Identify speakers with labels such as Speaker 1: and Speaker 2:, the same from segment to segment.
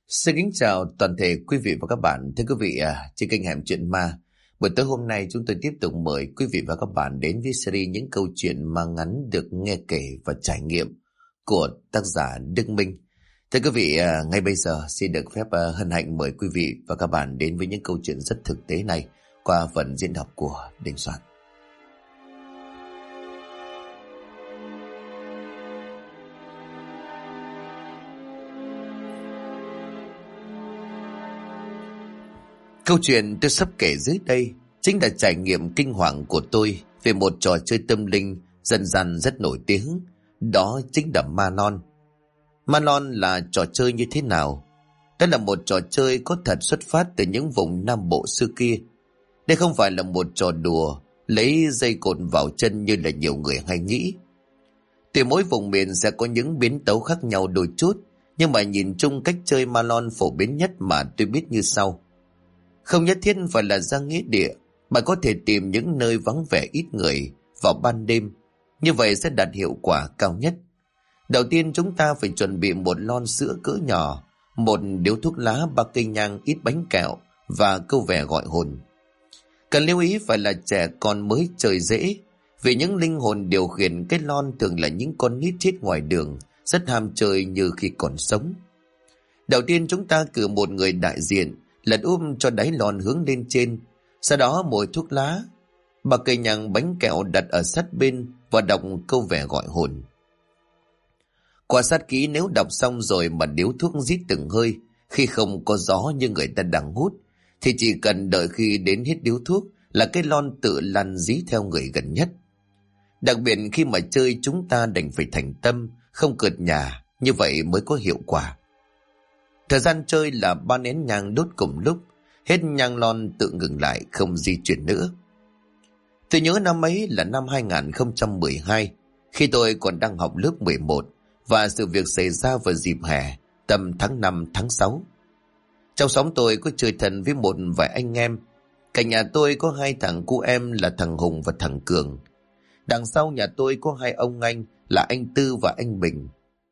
Speaker 1: Xin kính chào toàn thể quý vị và các bạn. Thưa quý vị, trên kênh Hẻm Chuyện Ma, buổi tối hôm nay chúng tôi tiếp tục mời quý vị và các bạn đến với series những câu chuyện ma ngắn được nghe kể và trải nghiệm của tác giả Đức Minh. Thưa quý vị, ngay bây giờ xin được phép hân hạnh mời quý vị và các bạn đến với những câu chuyện rất thực tế này qua phần diễn đọc của Đình Soạn. Câu chuyện tôi sắp kể dưới đây chính là trải nghiệm kinh hoàng của tôi về một trò chơi tâm linh dân gian rất nổi tiếng, đó chính là ma non. Ma non là trò chơi như thế nào? Đó là một trò chơi có thật xuất phát từ những vùng Nam Bộ xưa kia. Đây không phải là một trò đùa lấy dây cột vào chân như là nhiều người hay nghĩ. Tuy mỗi vùng miền sẽ có những biến tấu khác nhau đôi chút, nhưng mà nhìn chung cách chơi ma non phổ biến nhất mà tôi biết như sau. Không nhất thiết phải là ra nghĩa địa, mà có thể tìm những nơi vắng vẻ ít người vào ban đêm. Như vậy sẽ đạt hiệu quả cao nhất. Đầu tiên chúng ta phải chuẩn bị một lon sữa cỡ nhỏ, một điếu thuốc lá, 3 cây nhang, ít bánh kẹo và câu vè gọi hồn. Cần lưu ý phải là trẻ con mới chơi dễ, vì những linh hồn điều khiển cái lon thường là những con nít chết ngoài đường, rất ham chơi như khi còn sống. Đầu tiên chúng ta cử một người đại diện, lật cho đáy lon hướng lên trên, sau đó mồi thuốc lá, 3 cây nhang, bánh kẹo đặt ở sát bên và đọc câu vè gọi hồn. Quan sát kỹ, nếu đọc xong rồi mà điếu thuốc rít từng hơi, khi không có gió như người ta đang hút, thì chỉ cần đợi khi đến hết điếu thuốc là cái lon tự lăn dí theo người gần nhất. Đặc biệt khi mà chơi chúng ta đành phải thành tâm, không cợt nhả, như vậy mới có hiệu quả. Thời gian chơi là 3 nén nhang đốt cùng lúc, hết nhang lon tự ngừng lại, không di chuyển nữa. Tôi nhớ năm ấy là năm 2012, khi tôi còn đang học lớp 11, và sự việc xảy ra vào dịp hè, tầm tháng 5, tháng 6. Trong xóm tôi có chơi thân với một vài anh em. Cạnh nhà tôi có 2 thằng cu em là thằng Hùng và thằng Cường. Đằng sau nhà tôi có 2 ông anh là anh Tư và anh Bình.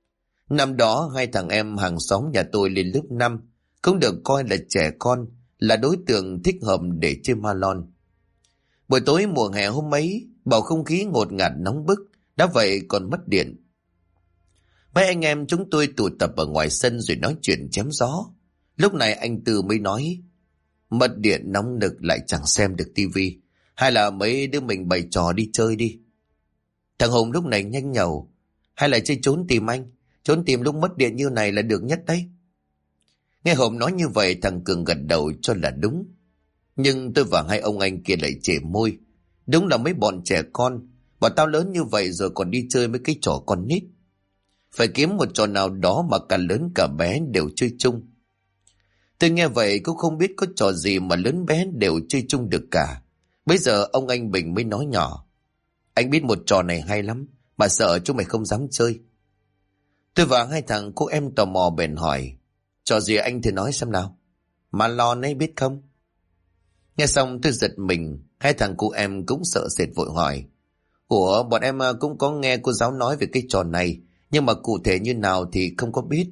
Speaker 1: Năm đó 2 thằng em hàng xóm nhà tôi lên lớp 5, cũng được coi là trẻ con, là đối tượng thích hợp để chơi ma lon. Buổi tối mùa hè hôm ấy, bầu không khí ngột ngạt nóng bức, đã vậy còn mất điện. Mấy anh em chúng tôi tụ tập ở ngoài sân rồi nói chuyện chém gió. Lúc này anh Tư mới nói, mất điện nóng nực lại chẳng xem được tivi, hay là mấy đứa mình bày trò đi chơi đi. Thằng Hùng lúc này nhanh nhẩu, hay là chơi trốn tìm anh, trốn tìm lúc mất điện như này là được nhất đấy. Nghe Hùng nói như vậy, thằng Cường gật đầu cho là đúng. Nhưng tôi và 2 ông anh kia lại chề môi. Đúng là mấy bọn trẻ con, bọn tao lớn như vậy rồi còn đi chơi mấy cái trò con nít. Phải kiếm một trò nào đó mà cả lớn cả bé đều chơi chung. Tôi nghe vậy cũng không biết có trò gì mà lớn bé đều chơi chung được cả. Bây giờ ông anh Bình mới nói nhỏ, anh biết một trò này hay lắm, mà sợ chúng mày không dám chơi. Tôi và 2 thằng cô em tò mò bèn hỏi, trò gì anh thì nói xem nào. Ma lon ấy biết không? Nghe xong tôi giật mình, 2 thằng cô em cũng sợ sệt vội hỏi, ủa bọn em cũng có nghe cô giáo nói về cái trò này, nhưng mà cụ thể như nào thì không có biết.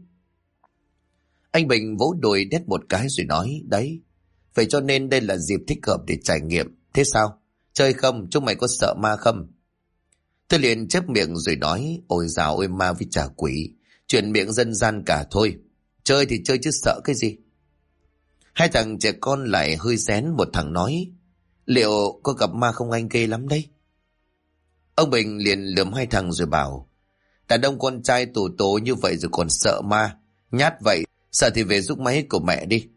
Speaker 1: Anh Bình vỗ đùi đét một cái rồi nói, đấy, vậy cho nên đây là dịp thích hợp để trải nghiệm. Thế sao? Chơi không? Chúng mày có sợ ma không? Tôi liền chép miệng rồi nói, ôi dào ôi, ma với trà quỷ, chuyện miệng dân gian cả thôi. Chơi thì chơi chứ sợ cái gì. 2 thằng trẻ con lại hơi rén, một thằng nói, liệu có gặp ma không anh, ghê lắm đấy. Ông Bình liền lườm 2 thằng rồi bảo, đàn ông con trai tù tố như vậy rồi còn sợ ma, nhát vậy, sợ thì về giúp máy của mẹ đi.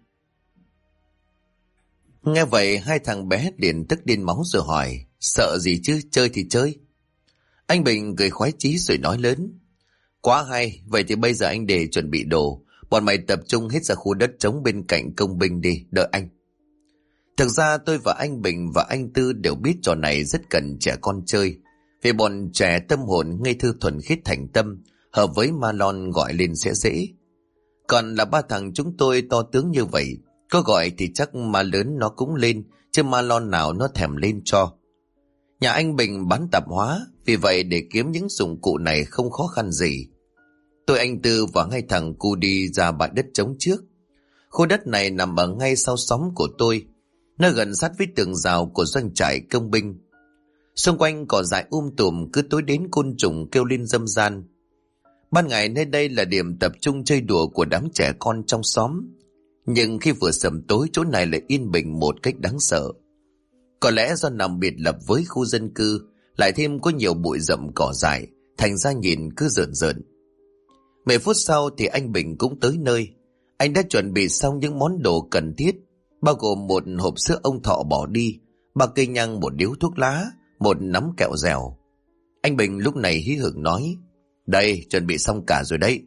Speaker 1: Nghe vậy 2 thằng bé liền tức điên máu rồi hỏi, sợ gì chứ, chơi thì chơi. Anh Bình cười khoái chí rồi nói lớn, quá hay, vậy thì bây giờ anh để chuẩn bị đồ, bọn mày tập trung hết ra khu đất trống bên cạnh công binh đi, đợi anh. Thực ra tôi và anh Bình và anh Tư đều biết trò này rất cần trẻ con chơi, vì bọn trẻ tâm hồn ngây thơ thuần khiết thành tâm, hợp với ma lon gọi lên sẽ dễ. Còn là 3 thằng chúng tôi to tướng như vậy, có gọi thì chắc ma lớn nó cũng lên, chứ ma lon nào nó thèm lên cho. Nhà anh Bình bán tạp hóa, vì vậy để kiếm những dụng cụ này không khó khăn gì. Tôi, anh Tư và 2 thằng cu đi ra bãi đất trống trước. Khu đất này nằm ở ngay sau xóm của tôi. Nó gần sát với tường rào của doanh trại công binh. Xung quanh cỏ dại tùm, cứ tối đến côn trùng kêu lên râm ran. Ban ngày nơi đây là điểm tập trung chơi đùa của đám trẻ con trong xóm. Nhưng khi vừa sầm tối, chỗ này lại yên bình một cách đáng sợ. Có lẽ do nằm biệt lập với khu dân cư, lại thêm có nhiều bụi rậm cỏ dại, thành ra nhìn cứ rợn rợn. 10 phút sau thì anh Bình cũng tới nơi. Anh đã chuẩn bị xong những món đồ cần thiết, bao gồm một hộp sữa ông Thọ bỏ đi, 3 cây nhang, một điếu thuốc lá, một nắm kẹo dẻo. Anh Bình lúc này hí hửng nói: "Đây, chuẩn bị xong cả rồi đấy."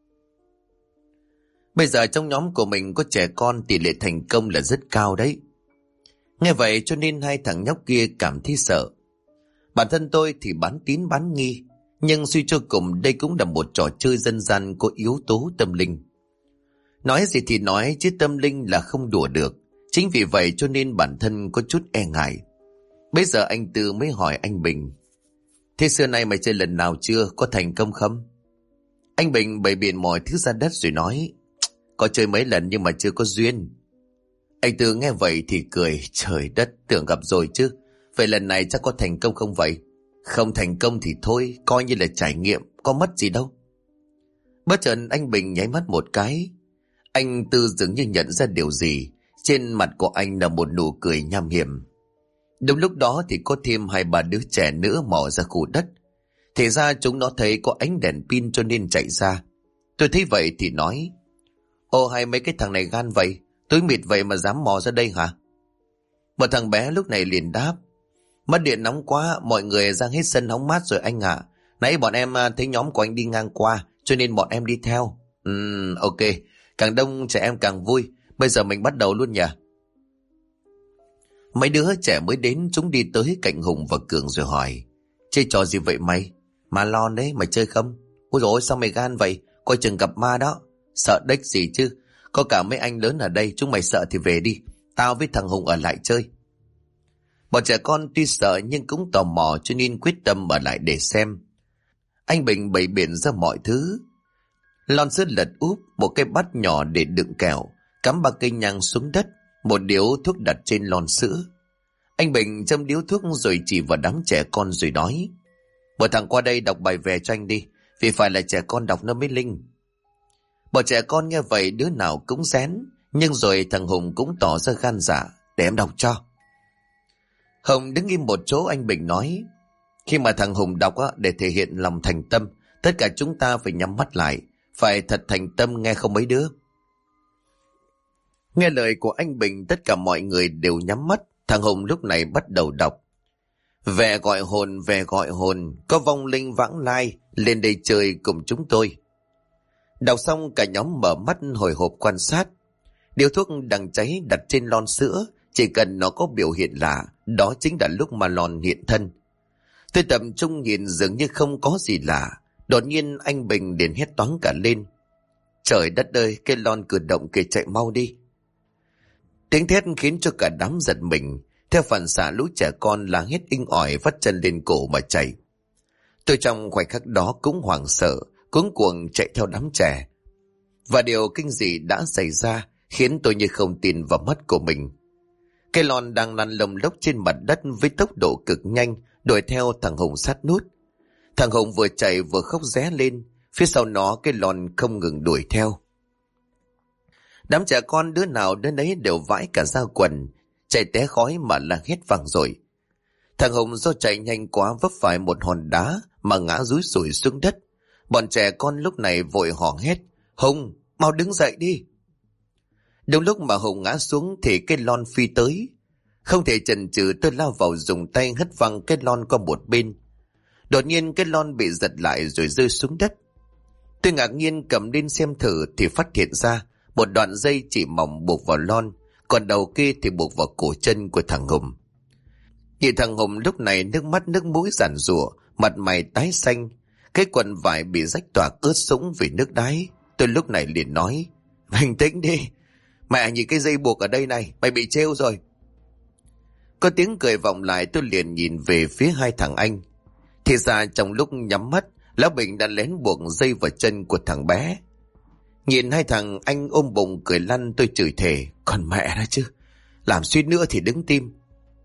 Speaker 1: Bây giờ trong nhóm của mình có trẻ con, tỷ lệ thành công là rất cao đấy. Nghe vậy cho nên hai thằng nhóc kia cảm thấy sợ. Bản thân tôi thì bán tín bán nghi, nhưng suy cho cùng đây cũng là một trò chơi dân gian có yếu tố tâm linh. Nói gì thì nói, chứ tâm linh là không đùa được. Chính vì vậy cho nên bản thân có chút e ngại. Bây giờ anh Tư mới hỏi anh Bình: "Thế xưa nay mày chơi lần nào chưa, có thành công không?" Anh Bình bày biện mọi thứ ra đất rồi nói: "Có chơi mấy lần nhưng mà chưa có duyên." Anh Tư nghe vậy thì cười: "Trời đất, tưởng gặp rồi chứ. Vậy lần này chắc có thành công không vậy?" "Không thành công thì thôi, coi như là trải nghiệm, có mất gì đâu." Bất chợt anh Bình nháy mắt một cái. Anh Tư dường như nhận ra điều gì. Trên mặt của anh là một nụ cười nham hiểm. Đúng lúc đó thì có thêm 2-3 đứa trẻ nữa mò ra khu đất. Thì ra chúng nó thấy có ánh đèn pin cho nên chạy ra. Tôi thấy vậy thì nói: "Ồ, hay mấy cái thằng này gan vậy, tối mịt vậy mà dám mò ra đây hả?" Một thằng bé lúc này liền đáp: "Mất điện nóng quá, mọi người ra hết sân hóng mát rồi anh ạ. Nãy bọn em thấy nhóm của anh đi ngang qua, cho nên bọn em đi theo." Ok, càng đông trẻ em càng vui. Bây giờ mình bắt đầu luôn nhỉ?" Mấy đứa trẻ mới đến chúng đi tới cạnh Hùng và Cường rồi hỏi: "Chơi trò gì vậy mày?" "Ma lon đấy, mày chơi không?" "Ôi dồi ôi, sao mày gan vậy, coi chừng gặp ma đó." "Sợ đếch gì chứ, có cả mấy anh lớn ở đây, chúng mày sợ thì về đi, tao với thằng Hùng ở lại chơi." Bọn trẻ con tuy sợ nhưng cũng tò mò cho nên quyết tâm ở lại để xem. Anh Bình bày biện ra mọi thứ: lon sữa lật úp, một cái bát nhỏ để đựng kẹo, cắm 3 cây nhang xuống đất, một điếu thuốc đặt trên lon sữa. Anh Bình châm điếu thuốc rồi chỉ vào đám trẻ con rồi nói: "Một thằng qua đây đọc bài về cho anh đi, vì phải là trẻ con đọc nó mới linh." Bọn trẻ con nghe vậy đứa nào cũng rén, nhưng rồi thằng Hùng cũng tỏ ra gan dạ: "Để em đọc cho." Hùng đứng im một chỗ. Anh Bình nói: "Khi mà thằng Hùng đọc để thể hiện lòng thành tâm, tất cả chúng ta phải nhắm mắt lại, phải thật thành tâm, nghe không mấy đứa?" Nghe lời của anh Bình, tất cả mọi người đều nhắm mắt. Thằng Hùng lúc này bắt đầu đọc: "Về gọi hồn, có vong linh vãng lai, lên đây chơi cùng chúng tôi." Đọc xong cả nhóm mở mắt hồi hộp quan sát. Điếu thuốc đang cháy đặt trên lon sữa, chỉ cần nó có biểu hiện lạ, đó chính là lúc mà lon hiện thân. Tôi tập trung nhìn dường như không có gì lạ. Đột nhiên anh Bình liền hét toáng cả lên: "Trời đất ơi, cái lon cử động kìa, chạy mau đi!" Tiếng thét khiến cho cả đám giật mình. Theo phản xạ lũ trẻ con la hét inh ỏi, vắt chân lên cổ mà chạy. Tôi trong khoảnh khắc đó cũng hoảng sợ, cuống cuồng chạy theo đám trẻ. Và điều kinh dị đã xảy ra khiến tôi như không tin vào mắt của mình. Cái lon đang lăn lồng lốc trên mặt đất với tốc độ cực nhanh, đuổi theo thằng Hùng sát nút. Thằng Hùng vừa chạy vừa khóc ré lên, phía sau nó cái lon không ngừng đuổi theo. Đám trẻ con đứa nào đứa nấy đều vãi cả da quần, chạy té khói mà la hét vang rồi. Thằng Hùng do chạy nhanh quá vấp phải một hòn đá mà ngã rúi rủi xuống đất. Bọn trẻ con lúc này vội hò hét: "Hùng, mau đứng dậy đi!" Đúng lúc mà Hùng ngã xuống thì cái lon phi tới. Không thể chần chừ, tôi lao vào dùng tay hất văng cái lon qua một bên. Đột nhiên cái lon bị giật lại rồi rơi xuống đất. Tôi ngạc nhiên cầm lên xem thử thì phát hiện ra một đoạn dây chỉ mỏng buộc vào lon, còn đầu kia thì buộc vào cổ chân của thằng Hùng. Nhìn thằng Hùng lúc này nước mắt nước mũi giàn giụa, mặt mày tái xanh, cái quần vải bị rách toạc ướt sũng vì nước đái. Tôi lúc này liền nói: "Bình tĩnh đi, mẹ nhìn cái dây buộc ở đây này, mày bị trêu rồi." Có tiếng cười vọng lại. Tôi liền nhìn về phía hai thằng anh. Thì ra trong lúc nhắm mắt, Lão Bình đã lén buộc dây vào chân của thằng bé. Nhìn hai thằng anh ôm bụng cười lăn, tôi chửi thề, còn mẹ nó chứ, làm suýt nữa thì đứng tim.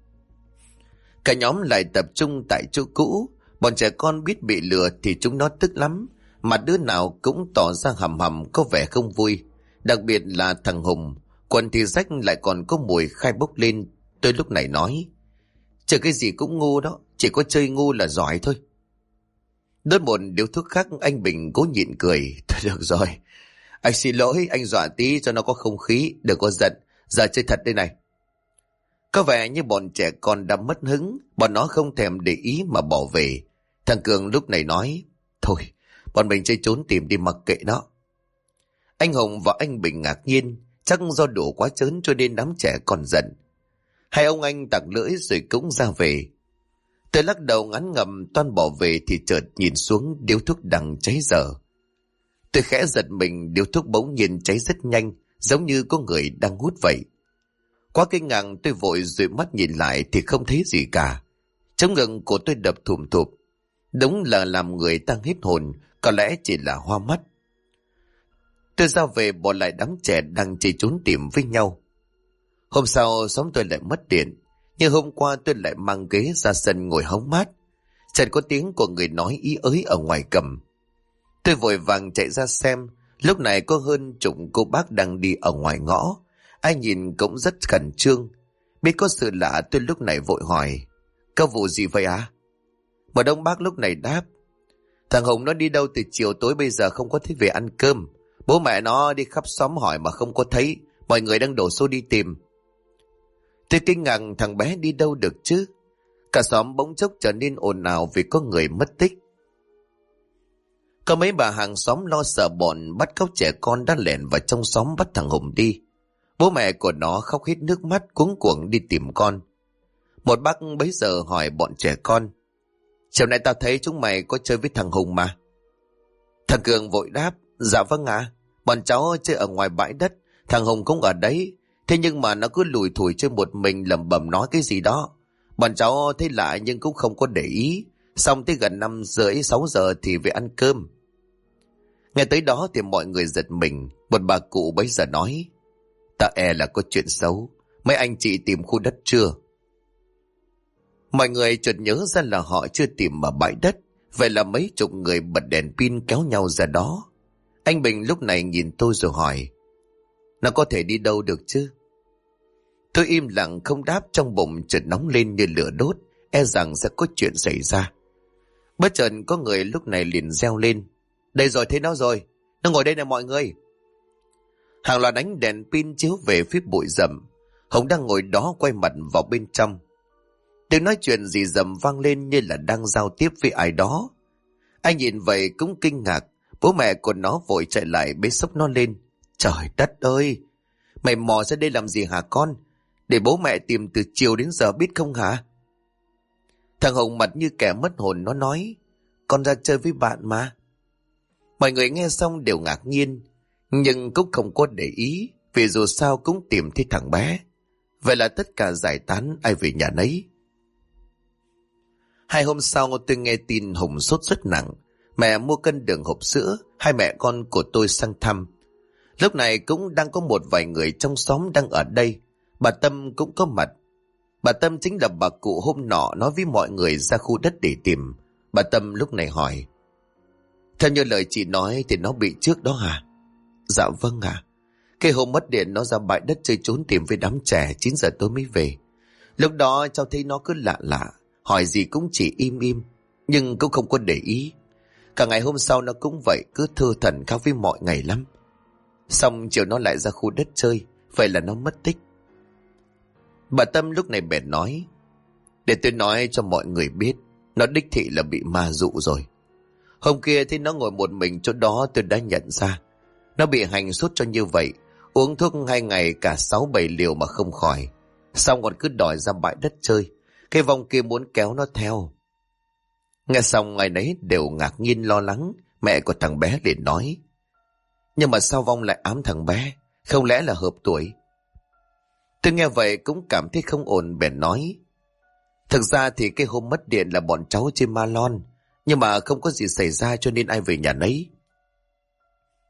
Speaker 1: Cả nhóm lại tập trung tại chỗ cũ. Bọn trẻ con biết bị lừa thì chúng nó tức lắm, mà đứa nào cũng tỏ ra hầm hầm có vẻ không vui. Đặc biệt là thằng Hùng, quần thì rách lại còn có mùi khai bốc lên. Tôi lúc này nói, chơi cái gì cũng ngu đó, chỉ có chơi ngu là giỏi thôi. Đốt một điếu thuốc khác, anh Bình cố nhịn cười. Thôi được rồi, anh xin lỗi, anh dọa tí cho nó có không khí, đừng có giận, giờ chơi thật đây này. Có vẻ như bọn trẻ con đã mất hứng, bọn nó không thèm để ý mà bỏ về. Thằng Cường lúc này nói, thôi, bọn mình chơi trốn tìm đi mặc kệ nó. Anh Hùng và anh Bình ngạc nhiên, chắc do đổ quá trớn cho nên đám trẻ còn giận. Hai ông anh tặc lưỡi rồi cũng ra về. Tôi lắc đầu ngán ngẩm toan bỏ về thì chợt nhìn xuống điếu thuốc đang cháy dở. Tôi khẽ giật mình, điếu thuốc bỗng nhiên cháy rất nhanh, giống như có người đang hút vậy. Quá kinh ngạc, tôi vội dụi mắt nhìn lại thì không thấy gì cả. Trong ngực của tôi đập thùm thụp. Đúng là làm người ta hết hồn, có lẽ chỉ là hoa mắt. Tôi ra về bỏ lại đám trẻ đang chơi trốn tìm với nhau. Hôm sau xóm tôi lại mất điện, nhưng hôm qua tôi lại mang ghế ra sân ngồi hóng mát. Chợt có tiếng của người nói ý ới ở ngoài cầm. Tôi vội vàng chạy ra xem, lúc này có hơn chục cô bác đang đi ở ngoài ngõ. Ai nhìn cũng rất khẩn trương. Biết có sự lạ, tôi lúc này vội hỏi, có vụ gì vậy à? Một ông bác lúc này đáp, thằng Hùng nó đi đâu từ chiều tối bây giờ không có thấy về ăn cơm. Bố mẹ nó đi khắp xóm hỏi mà không có thấy, mọi người đang đổ xô đi tìm. Tôi kinh ngạc, thằng bé đi đâu được chứ? Cả xóm bỗng chốc trở nên ồn ào vì có người mất tích. Có mấy bà hàng xóm lo sợ bọn bắt cóc trẻ con đã lẻn vào trong xóm bắt thằng Hùng đi. Bố mẹ của nó khóc hết nước mắt cuống cuồng đi tìm con. Một bác bấy giờ hỏi bọn trẻ con, chiều nay tao thấy chúng mày có chơi với thằng Hùng mà. Thằng Cường vội đáp, dạ vâng ạ, bọn cháu chơi ở ngoài bãi đất, thằng Hùng cũng ở đấy. Thế nhưng mà nó cứ lủi thủi chơi một mình lẩm bẩm nói cái gì đó. Bọn cháu thấy lạ nhưng cũng không có để ý. Xong tới gần 5:30-6 giờ thì về ăn cơm. Nghe tới đó thì mọi người giật mình. Một bà cụ bấy giờ nói, ta e là có chuyện xấu. Mấy anh chị tìm khu đất chưa? Mọi người chợt nhớ ra là họ chưa tìm ở bãi đất. Vậy là mấy chục người bật đèn pin kéo nhau ra đó. Anh Bình lúc này nhìn tôi rồi hỏi, nó có thể đi đâu được chứ? Tôi im lặng không đáp, trong bụng chợt nóng lên như lửa đốt, e rằng sẽ có chuyện xảy ra. Bất chợt có người lúc này liền reo lên, đây rồi, thấy nó rồi, nó ngồi đây nè mọi người. Hàng loạt ánh đèn pin chiếu về phía bụi rậm. Hồng đang ngồi đó quay mặt vào bên trong. Tiếng nói chuyện gì rầm vang lên như là đang giao tiếp với ai đó. Anh nhìn vậy cũng kinh ngạc. Bố mẹ của nó vội chạy lại bế xốc nó lên. Trời đất ơi, mày mò ra đây làm gì hả con? Để bố mẹ tìm từ chiều đến giờ biết không hả? Thằng Hồng mặt như kẻ mất hồn, nó nói, con ra chơi với bạn mà. Mọi người nghe xong đều ngạc nhiên, nhưng cũng không có để ý, vì dù sao cũng tìm thấy thằng bé. Vậy là tất cả giải tán, ai về nhà nấy. 2 hôm sau tôi nghe tin Hùng sốt rất nặng. Mẹ mua cân đường hộp sữa, hai mẹ con của tôi sang thăm. Lúc này cũng đang có một vài người trong xóm đang ở đây. Bà Tâm cũng có mặt. Bà Tâm chính là bà cụ hôm nọ nói với mọi người ra khu đất để tìm. Bà Tâm lúc này hỏi, theo như lời chị nói thì nó bị trước đó hả? Dạ vâng ạ. Cái hôm mất điện nó ra bãi đất chơi trốn tìm với đám trẻ, 9 giờ tối mới về. Lúc đó cháu thấy nó cứ lạ lạ, hỏi gì cũng chỉ im im, nhưng cũng không có để ý. Cả ngày hôm sau nó cũng vậy, cứ thơ thẩn khác với mọi ngày lắm. Xong chiều nó lại ra khu đất chơi, vậy là nó mất tích. Bà Tâm lúc này bèn nói, để tôi nói cho mọi người biết, nó đích thị là bị ma dụ rồi. Hôm kia thì nó ngồi một mình chỗ đó tôi đã nhận ra. Nó bị hành sốt cho như vậy, uống thuốc 2 ngày cả 6-7 liều mà không khỏi. Xong còn cứ đòi ra bãi đất chơi, cái vong kia muốn kéo nó theo. Nghe xong ai nấy đều ngạc nhiên lo lắng. Mẹ của thằng bé liền nói, nhưng mà sao vong lại ám thằng bé? Không lẽ là hợp tuổi? Tôi nghe vậy cũng cảm thấy không ổn, bèn nói, thực ra thì cái hôm mất điện là bọn cháu chơi ma lon, nhưng mà không có gì xảy ra cho nên ai về nhà nấy.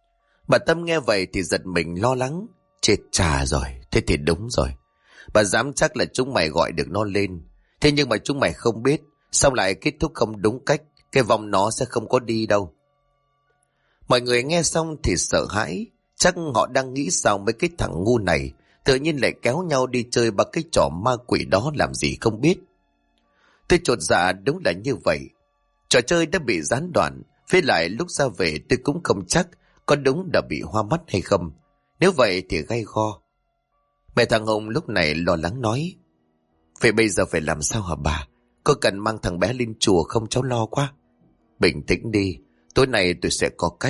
Speaker 1: Bà Tâm nghe vậy thì giật mình lo lắng. Chết chà rồi, thế thì đúng rồi. Bà dám chắc là chúng mày gọi được nó lên. Thế nhưng mà chúng mày không biết, sao lại kết thúc không đúng cách, cái vòng nó sẽ không có đi đâu. Mọi người nghe xong thì sợ hãi. Chắc họ đang nghĩ sao mấy cái thằng ngu này tự nhiên lại kéo nhau đi chơi ba cái trò ma quỷ đó làm gì không biết. Tôi chột dạ, đúng là như vậy. Trò chơi đã bị gián đoạn, với lại lúc ra về tôi cũng không chắc có đúng đã bị hoa mắt hay không. Nếu vậy thì gay go. Mẹ thằng Hùng lúc này lo lắng nói: vậy bây giờ phải làm sao hả bà? Có cần mang thằng bé lên chùa không, cháu lo quá. Bình tĩnh đi, tối nay tôi sẽ có cách.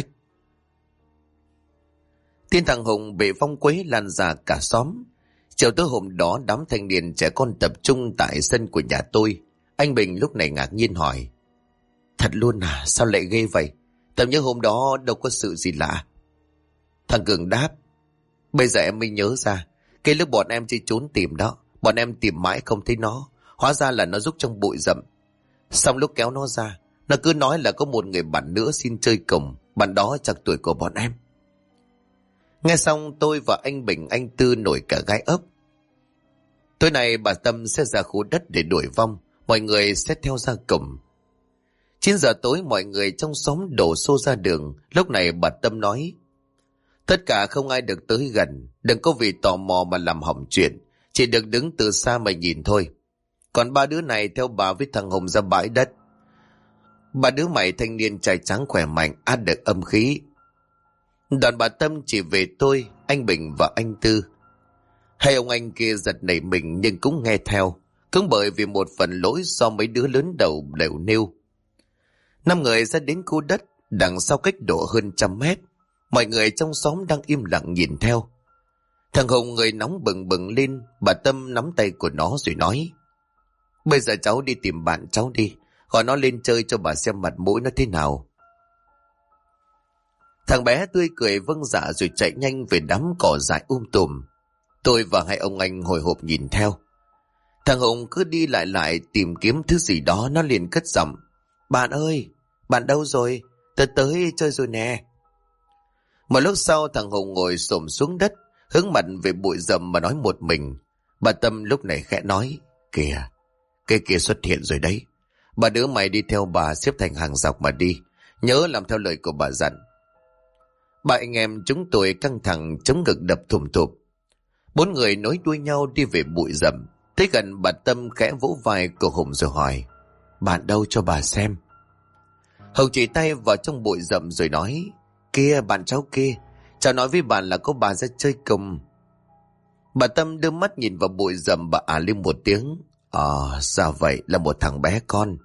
Speaker 1: Tin thằng Hùng bị vong quế lan ra cả xóm. Chiều tối hôm đó đám thanh niên trẻ con tập trung tại sân của nhà tôi. Anh Bình lúc này ngạc nhiên hỏi: thật luôn à, sao lại ghê vậy? Tầm nhớ hôm đó đâu có sự gì lạ. Thằng Cường đáp: bây giờ em mới nhớ ra, cái lúc bọn em đi trốn tìm đó, bọn em tìm mãi không thấy nó. Hóa ra là nó rúc trong bụi rậm. Xong lúc kéo nó ra, nó cứ nói là có một người bạn nữa xin chơi cùng. Bạn đó chắc tuổi của bọn em. Nghe xong tôi và anh Bình, anh Tư nổi cả gai ốc. Tối nay bà Tâm sẽ ra khu đất để đuổi vong. Mọi người sẽ theo ra cùng. 9 giờ tối mọi người trong xóm đổ xô ra đường. Lúc này bà Tâm nói: tất cả không ai được tới gần. Đừng có vì tò mò mà làm hỏng chuyện. Chỉ được đứng từ xa mà nhìn thôi. Còn ba đứa này theo bà với thằng Hùng ra bãi đất. Ba đứa mày thanh niên trai trắng khỏe mạnh, át được âm khí. Đoàn bà Tâm chỉ về tôi, anh Bình và anh Tư. Hai ông anh kia giật nảy mình nhưng cũng nghe theo. Cũng bởi vì một phần lỗi do mấy đứa lớn đầu đều nêu. 5 người ra đến khu đất, đằng sau cách độ hơn 100 mét. Mọi người trong xóm đang im lặng nhìn theo. Thằng Hùng người nóng bừng bừng lên. Bà Tâm nắm tay của nó rồi nói: bây giờ cháu đi tìm bạn cháu đi, gọi nó lên chơi cho bà xem mặt mũi nó thế nào. Thằng bé tươi cười vâng dạ rồi chạy nhanh về đám cỏ dại tùm. Tôi và hai ông anh hồi hộp nhìn theo. Thằng Hùng cứ đi lại tìm kiếm thứ gì đó. Nó liền cất giọng: bạn ơi, bạn đâu rồi? Tôi tới chơi rồi nè. Một lúc sau thằng Hùng ngồi xổm xuống đất, hướng mặt về bụi rậm mà nói một mình. Bà Tâm lúc này khẽ nói: kìa, cái kia xuất hiện rồi đấy. Ba đứa mày đi theo bà xếp thành hàng dọc mà đi. Nhớ làm theo lời của bà dặn. Ba anh em chúng tôi căng thẳng, chống ngực đập thùm thụp. 4 người nối đuôi nhau đi về bụi rậm. Tới gần bà Tâm khẽ vỗ vai của Hùng rồi hỏi: bạn đâu cho bà xem. Hùng chỉ tay vào trong bụi rậm rồi nói: kia, bạn cháu kia. Cháu nói với bạn là có bà ra chơi cùng. Bà Tâm đưa mắt nhìn vào bụi rậm, bà lên một tiếng: ra vậy, là một thằng bé con.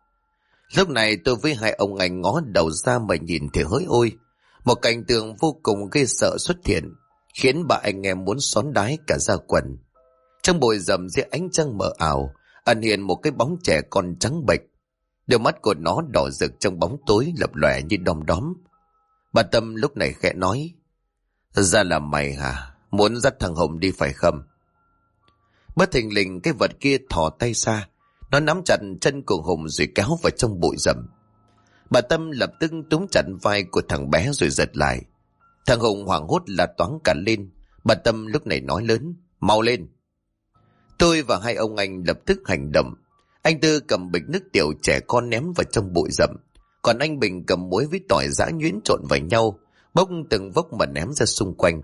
Speaker 1: Lúc này tôi với hai ông anh ngó đầu ra mà nhìn thì hỡi ôi. Một cảnh tượng vô cùng ghê sợ xuất hiện, khiến bà anh em muốn xón đái cả da quần. Trong bụi rậm dưới ánh trăng mờ ảo, ẩn hiện một cái bóng trẻ con trắng bệch. Đôi mắt của nó đỏ rực trong bóng tối lập lòe như đom đóm. Bà Tâm lúc này khẽ nói: ra là mày hả? Muốn dắt thằng Hùng đi phải không? Bất thình lình cái vật kia thò tay ra. Nó nắm chặt chân của Hùng rồi kéo vào trong bụi rậm. Bà Tâm lập tức túm chặt vai của thằng bé rồi giật lại. Thằng Hùng hoảng hốt là toáng cả lên. Bà Tâm lúc này nói lớn: mau lên. Tôi và hai ông anh lập tức hành động. Anh Tư cầm bịch nước tiểu trẻ con ném vào trong bụi rậm. Còn anh Bình cầm muối với tỏi giã nhuyễn trộn vào nhau, bốc từng vốc mà ném ra xung quanh.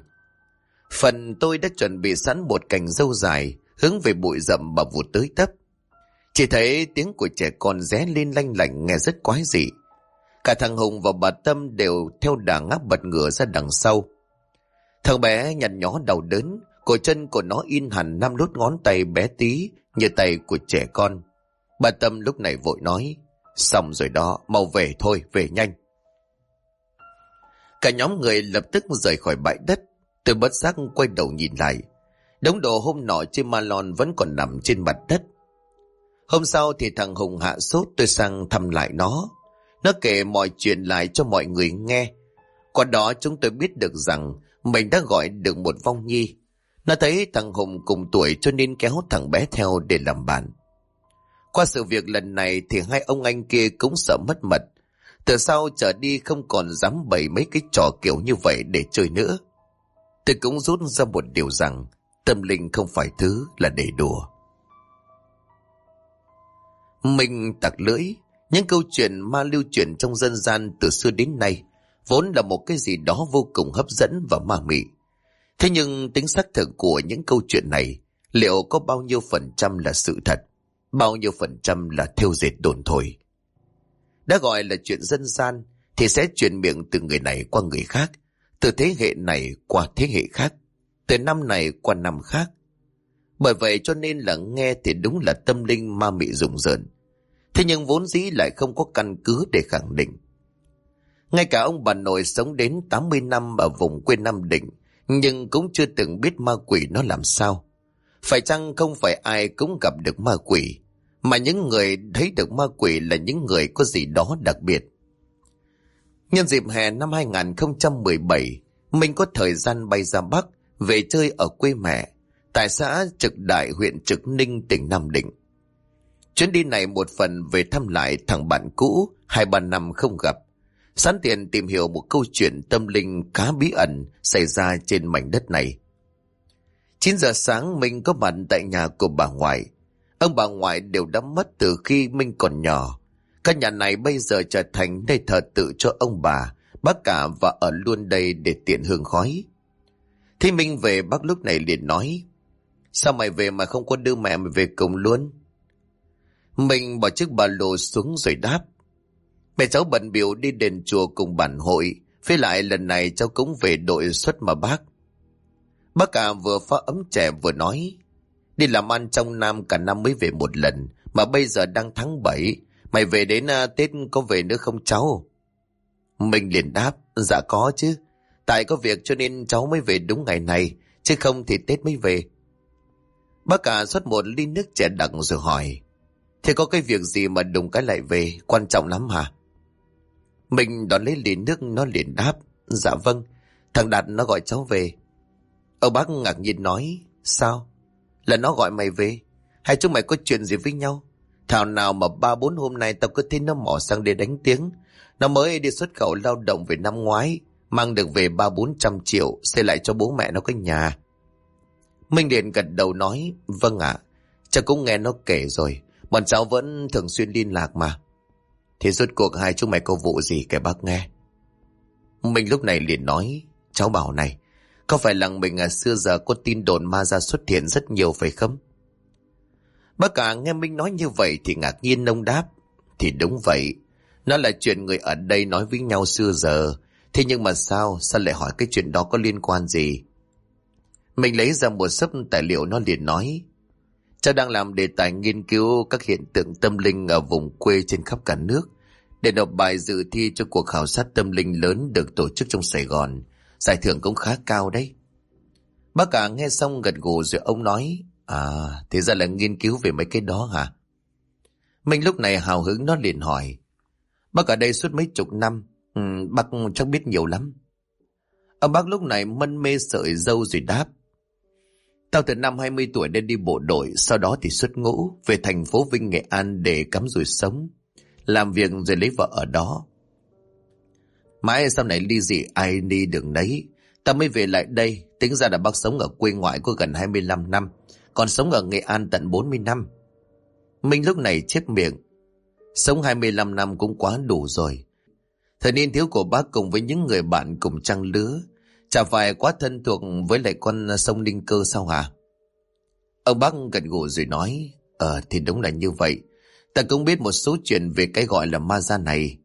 Speaker 1: Phần tôi đã chuẩn bị sẵn một cành dâu dài, hướng về bụi rậm mà vụt tới tấp. Chỉ thấy tiếng của trẻ con ré lên lanh lảnh nghe rất quái dị. Cả thằng Hùng và bà Tâm đều theo đà ngáp bật ngửa ra đằng sau. Thằng bé nhăn nhó đau đớn, cổ chân của nó in hẳn 5 đốt ngón tay bé tí như tay của trẻ con. Bà Tâm lúc này vội nói: xong rồi đó, mau về thôi, về nhanh. Cả nhóm người lập tức rời khỏi bãi đất. Tôi bất giác quay đầu nhìn lại. Đống đồ hôm nọ trên ma lon vẫn còn nằm trên mặt đất. Hôm sau thì thằng Hùng hạ sốt, tôi sang thăm lại nó. Nó kể mọi chuyện lại cho mọi người nghe. Qua đó chúng tôi biết được rằng mình đã gọi được một vong nhi. Nó thấy thằng Hùng cùng tuổi cho nên kéo thằng bé theo để làm bạn. Qua sự việc lần này thì hai ông anh kia cũng sợ mất mật. Từ sau trở đi không còn dám bày mấy cái trò kiểu như vậy để chơi nữa. Tôi cũng rút ra một điều rằng tâm linh không phải thứ là để đùa. Mình tặc lưỡi, những câu chuyện ma lưu truyền trong dân gian từ xưa đến nay vốn là một cái gì đó vô cùng hấp dẫn và ma mị. Thế nhưng tính xác thực của những câu chuyện này liệu có bao nhiêu phần trăm là sự thật, bao nhiêu phần trăm là thêu dệt đồn thổi? Đã gọi là chuyện dân gian thì sẽ truyền miệng từ người này qua người khác, từ thế hệ này qua thế hệ khác, từ năm này qua năm khác. Bởi vậy cho nên là nghe thì đúng là tâm linh ma mị rùng rợn, thế nhưng vốn dĩ lại không có căn cứ để khẳng định. Ngay cả ông bà nội sống đến 80 năm ở vùng quê Nam Định nhưng cũng chưa từng biết ma quỷ nó làm sao. Phải chăng không phải ai cũng gặp được ma quỷ, mà những người thấy được ma quỷ là những người có gì đó đặc biệt. Nhân dịp hè năm 2017, mình có thời gian bay ra Bắc về chơi ở quê mẹ, tại xã Trực Đại, huyện Trực Ninh, tỉnh Nam Định. Chuyến đi này một phần về thăm lại thằng bạn cũ 2-3 năm không gặp, sẵn tiện tìm hiểu một câu chuyện tâm linh khá bí ẩn xảy ra trên mảnh đất này. 9 giờ sáng mình có mặt tại nhà của bà ngoại. Ông bà ngoại đều đã mất từ khi Minh còn nhỏ. Căn nhà này bây giờ trở thành nơi thờ tự cho ông bà, bác cả và ở luôn đây để tiện hương khói. Thì Minh về, bác lúc này liền nói: sao mày về mà không có đưa mẹ mày về cùng luôn? Mình bỏ chiếc ba lô xuống rồi đáp: mẹ cháu bận bịu đi đền chùa cùng bản hội, với lại lần này cháu cũng về đội xuất mà bác. Bác cả vừa pha ấm chè vừa nói: đi làm ăn trong Nam cả năm mới về một lần, mà bây giờ đang tháng 7, mày về đến Tết có về nữa không cháu? Mình liền đáp: dạ có chứ, tại có việc cho nên cháu mới về đúng ngày này, chứ không thì Tết mới về. Bác cả rót một ly nước chè đặc rồi hỏi: thế có cái việc gì mà đùng cái lại về, quan trọng lắm hả? Mình đón lấy ly nước, nó liền đáp: dạ vâng, thằng Đạt nó gọi cháu về. Ông bác ngạc nhiên nói: sao? Là nó gọi mày về? Hai chúng mày có chuyện gì với nhau? Thảo nào mà 3-4 hôm nay tao cứ thấy nó mò sang để đánh tiếng. Nó mới đi xuất khẩu lao động về năm ngoái, mang được về 300-400 triệu, xây lại cho bố mẹ nó cái nhà. Minh liền gật đầu nói: vâng ạ, cháu cũng nghe nó kể rồi, bọn cháu vẫn thường xuyên liên lạc mà. Thế rốt cuộc hai chúng mày có vụ gì kể bác nghe. Minh lúc này liền nói: cháu bảo này, có phải làng mình xưa giờ có tin đồn ma ra xuất hiện rất nhiều phải không? Bác cả nghe Minh nói như vậy thì ngạc nhiên nông đáp: thì đúng vậy, nó là chuyện người ở đây nói với nhau xưa giờ. Thế nhưng mà sao lại hỏi cái chuyện đó có liên quan gì? Mình lấy ra một xấp tài liệu, nó liền nói: cháu đang làm đề tài nghiên cứu các hiện tượng tâm linh ở vùng quê trên khắp cả nước, để nộp bài dự thi cho cuộc khảo sát tâm linh lớn được tổ chức trong Sài Gòn. Giải thưởng cũng khá cao đấy. Bác cả nghe xong gật gù rồi ông nói: à, thế ra là nghiên cứu về mấy cái đó hả? Mình lúc này hào hứng, nó liền hỏi: bác ở đây suốt mấy chục năm, bác chắc biết nhiều lắm. Ông bác lúc này mân mê sợi râu rồi đáp: tao từ năm 20 tuổi đã đi bộ đội, sau đó thì xuất ngũ về thành phố Vinh, Nghệ An để cắm rủi sống, làm việc rồi lấy vợ ở đó. Mãi sau này ly dị ai đi đường đấy, tao mới về lại đây. Tính ra là bác sống ở quê ngoại có gần 25 năm, còn sống ở Nghệ An tận 40 năm. Mình lúc này chép miệng: sống 25 năm cũng quá đủ rồi. Thời niên thiếu của bác cùng với những người bạn cùng trang lứa chả phải quá thân thuộc với lại con sông Ninh Cơ sao hả? Ông bác gật gù rồi nói: thì đúng là như vậy. Ta cũng biết một số chuyện về cái gọi là ma da này.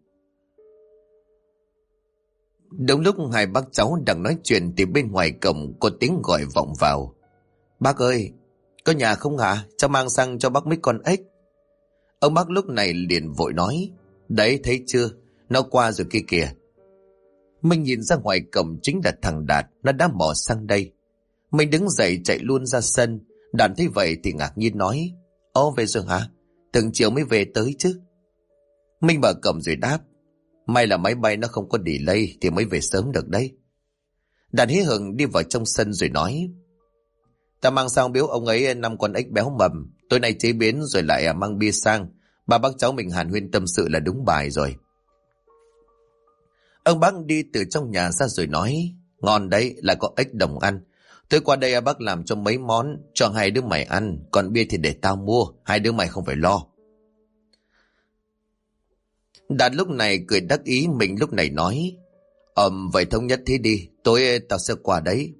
Speaker 1: Đúng lúc hai bác cháu đang nói chuyện thì bên ngoài cổng có tiếng gọi vọng vào: bác ơi, có nhà không hả? Cháu mang sang cho bác mấy con ếch. Ông bác lúc này liền vội nói: đấy, thấy chưa, nó qua rồi kia kìa. Mình nhìn ra ngoài cổng chính là thằng Đạt, nó đã mò sang đây. Mình đứng dậy chạy luôn ra sân. Đạt thấy vậy thì ngạc nhiên nói: ô, về rồi hả? Từng chiều mới về tới chứ. Mình mở cổng rồi đáp: may là máy bay nó không có delay thì mới về sớm được đấy. Đạt hí hửng đi vào trong sân rồi nói: ta mang sang biếu ông ấy 5 con ếch béo mầm, tối nay chế biến rồi lại mang bia sang. Ba bác cháu mình hàn huyên tâm sự là đúng bài rồi. Ông bác đi từ trong nhà ra rồi nói, ngon đấy, là có ếch đồng ăn. Tôi qua đây bác làm cho mấy món, cho hai đứa mày ăn, còn bia thì để tao mua, hai đứa mày không phải lo. Đạt lúc này cười đắc ý, mình lúc này nói, vậy thống nhất thế đi, tao sẽ qua đấy.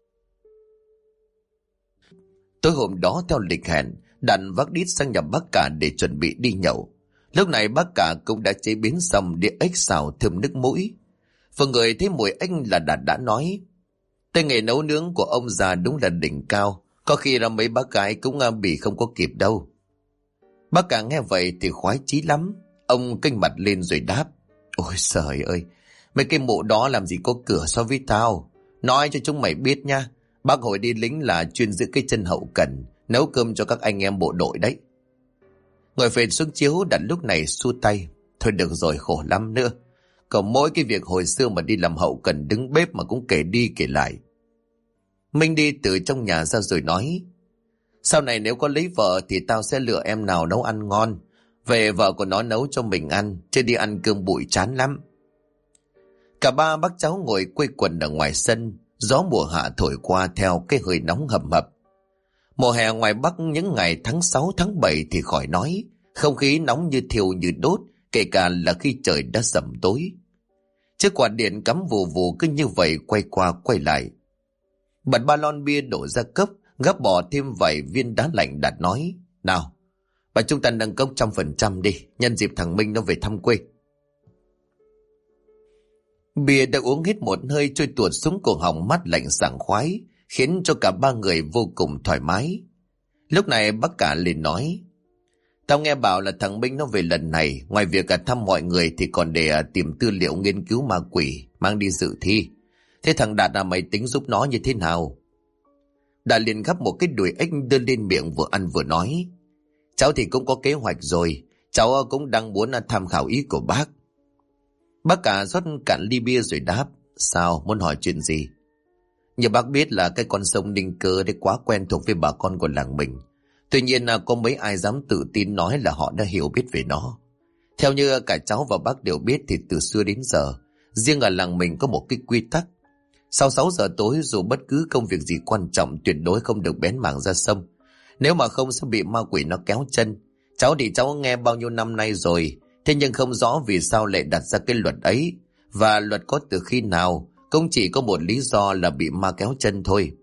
Speaker 1: Tối hôm đó theo lịch hẹn, Đạt vác đít sang nhà bác cả để chuẩn bị đi nhậu. Lúc này bác cả cũng đã chế biến xong đĩa ếch xào thơm nước mũi. Vừa người thấy mùi ếch là Đạt đã nói, tay nghề nấu nướng của ông già đúng là đỉnh cao, có khi là mấy bác gái cũng bị không có kịp đâu. Bác cả nghe vậy thì khoái chí lắm. Ông kênh mặt lên rồi đáp, ôi trời ơi, mấy cái mộ đó làm gì có cửa so với tao. Nói cho chúng mày biết nha, bác hồi đi lính là chuyên giữ cái chân hậu cần, nấu cơm cho các anh em bộ đội đấy. Ngồi phền xuống chiếu, Đạt lúc này xua tay, thôi được rồi, khổ lắm nữa. Còn mỗi cái việc hồi xưa mà đi làm hậu cần đứng bếp mà cũng kể đi kể lại. Minh đi từ trong nhà ra rồi nói, sau này nếu có lấy vợ thì tao sẽ lựa em nào nấu ăn ngon, về vợ của nó nấu cho mình ăn, chứ đi ăn cơm bụi chán lắm. Cả ba bác cháu ngồi quây quần ở ngoài sân, gió mùa hạ thổi qua theo cái hơi nóng hầm hập. Mùa hè ngoài Bắc những ngày tháng 6 tháng 7 thì khỏi nói, không khí nóng như thiêu như đốt, kể cả là khi trời đã sẩm tối. Chiếc quạt điện cắm vù vù cứ như vậy quay qua quay lại. Bật ba lon bia đổ ra cốc, gắp bỏ thêm vài viên đá lạnh. Đạt nói, nào, bà chúng ta nâng cốc 100% đi, nhân dịp thằng Minh nó về thăm quê. Bia đã uống hết một hơi trôi tuột xuống cổ họng, mát lạnh sảng khoái, khiến cho cả ba người vô cùng thoải mái. Lúc này bác cả liền nói, tao nghe bảo là thằng Minh nó về lần này, ngoài việc thăm mọi người thì còn để tìm tư liệu nghiên cứu ma quỷ, mang đi dự thi. Thế thằng Đạt mày tính giúp nó như thế nào? Đạt liền gắp một cái đùi ếch đưa lên miệng, vừa ăn vừa nói, cháu thì cũng có kế hoạch rồi, cháu cũng đang muốn tham khảo ý của bác. Bác cả rót cạn ly bia rồi đáp, sao, muốn hỏi chuyện gì? Như bác biết là cái con sông Ninh Cơ đấy quá quen thuộc với bà con của làng mình. Tuy nhiên có mấy ai dám tự tin nói là họ đã hiểu biết về nó. Theo như cả cháu và bác đều biết thì từ xưa đến giờ, riêng ở làng mình có một cái quy tắc. Sau 6 giờ tối dù bất cứ công việc gì quan trọng tuyệt đối không được bén mảng ra sông. Nếu mà không sẽ bị ma quỷ nó kéo chân. Cháu thì cháu nghe bao nhiêu năm nay rồi, thế nhưng không rõ vì sao lại đặt ra cái luật ấy. Và luật có từ khi nào, cũng chỉ có một lý do là bị ma kéo chân thôi.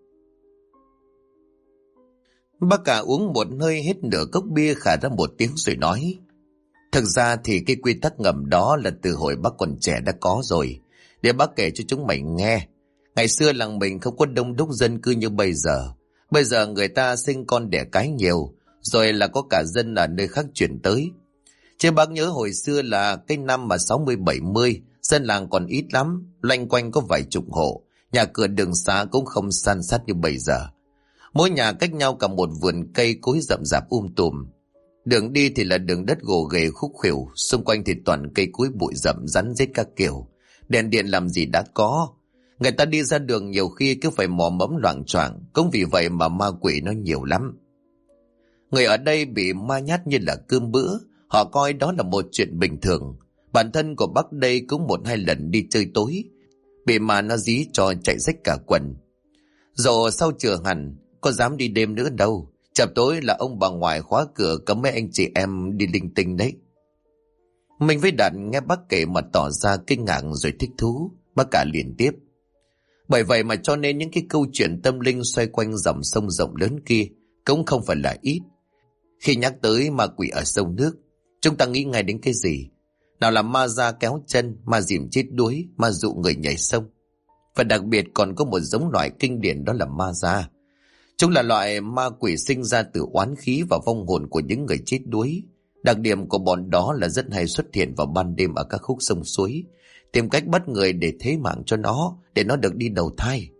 Speaker 1: Bác cả uống một hơi hết nửa cốc bia, khả ra một tiếng rồi nói, thực ra thì cái quy tắc ngầm đó là từ hồi bác còn trẻ đã có rồi. Để bác kể cho chúng mày nghe. Ngày xưa làng mình không có đông đúc dân cư như bây giờ. Bây giờ người ta sinh con đẻ cái nhiều, rồi là có cả dân ở nơi khác chuyển tới. Chứ bác nhớ hồi xưa là cái năm mà 60-70, dân làng còn ít lắm, loanh quanh có vài chục hộ, nhà cửa đường xá cũng không san sát như bây giờ. Mỗi nhà cách nhau cả một vườn cây cối rậm rạp tùm. Đường đi thì là đường đất gồ ghề khúc khuỷu, xung quanh thì toàn cây cối bụi rậm rắn rết các kiểu. Đèn điện làm gì đã có. Người ta đi ra đường nhiều khi cứ phải mò mẫm loạng choạng, cũng vì vậy mà ma quỷ nó nhiều lắm. Người ở đây bị ma nhát như là cơm bữa, họ coi đó là một chuyện bình thường. Bản thân của bác đây cũng 1-2 lần đi chơi tối, bị ma nó dí cho chạy rách cả quần. Rồi sau chừa hẳn, có dám đi đêm nữa đâu. Chập tối là ông bà ngoại khóa cửa cấm mấy anh chị em đi linh tinh đấy. Mình với Đạt nghe bác kể mà tỏ ra kinh ngạc rồi thích thú. Bác cả liền tiếp, bởi vậy mà cho nên những cái câu chuyện tâm linh xoay quanh dòng sông rộng lớn kia cũng không phải là ít. Khi nhắc tới ma quỷ ở sông nước, chúng ta nghĩ ngay đến cái gì? Nào là ma da kéo chân, ma dìm chết đuối, ma dụ người nhảy sông. Và đặc biệt còn có một giống loại kinh điển, đó là ma da. Chúng là loại ma quỷ sinh ra từ oán khí và vong hồn của những người chết đuối. Đặc điểm của bọn đó là rất hay xuất hiện vào ban đêm ở các khúc sông suối, tìm cách bắt người để thế mạng cho nó, để nó được đi đầu thai.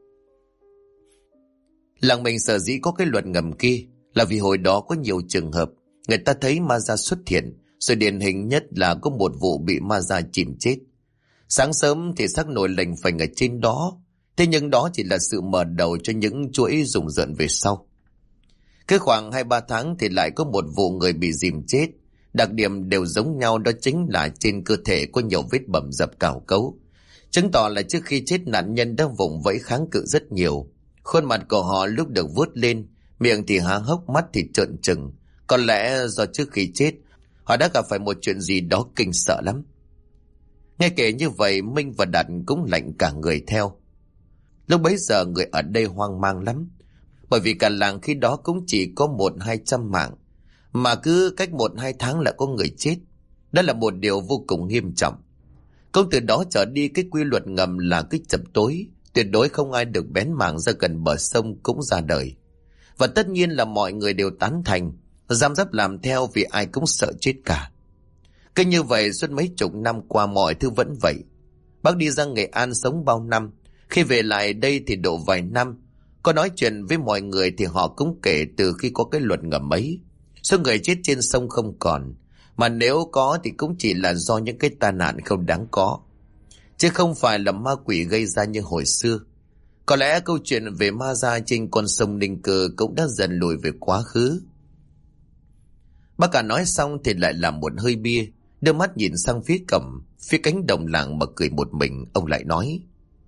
Speaker 1: Làng mình sở dĩ có cái luật ngầm kia là vì hồi đó có nhiều trường hợp người ta thấy ma da xuất hiện, rồi điển hình nhất là có một vụ bị ma da chìm chết. Sáng sớm thì xác nổi lềnh phềnh ở trên đó, thế nhưng đó chỉ là sự mở đầu cho những chuỗi rùng rợn về sau. Cứ khoảng 2-3 tháng thì lại có một vụ người bị dìm chết. Đặc điểm đều giống nhau, đó chính là trên cơ thể có nhiều vết bầm dập cào cấu. chứng tỏ là trước khi chết nạn nhân đã vùng vẫy kháng cự rất nhiều. Khuôn mặt của họ lúc được vuốt lên, miệng thì há hốc, mắt thì trợn trừng. Có lẽ do trước khi chết họ đã gặp phải một chuyện gì đó kinh sợ lắm. Nghe kể như vậy, Minh và Đạt cũng lạnh cả người theo. Lúc bấy giờ người ở đây hoang mang lắm, bởi vì cả làng khi đó cũng chỉ có 100-200 mạng, mà cứ cách 1-2 tháng lại có người chết. Đó là một điều vô cùng nghiêm trọng. Cũng từ đó trở đi, cái quy luật ngầm là cứ chập tối, tuyệt đối không ai được bén mảng ra gần bờ sông cũng ra đời. Và tất nhiên là mọi người đều tán thành, giam giáp làm theo vì ai cũng sợ chết cả. Cứ như vậy suốt mấy chục năm qua mọi thứ vẫn vậy. Bác đi ra Nghệ An sống bao năm, khi về lại đây thì độ vài năm. Có nói chuyện với mọi người thì họ cũng kể từ khi có cái luật ngầm ấy, số người chết trên sông không còn, mà nếu có thì cũng chỉ là do những cái tai nạn không đáng có, chứ không phải là ma quỷ gây ra như hồi xưa. Có lẽ câu chuyện về ma da trên con sông Ninh Cơ cũng đã dần lùi về quá khứ. Bác cả nói xong thì lại làm một hơi bia, đưa mắt nhìn sang phía cổng, phía cánh đồng làng mà cười một mình. Ông lại nói: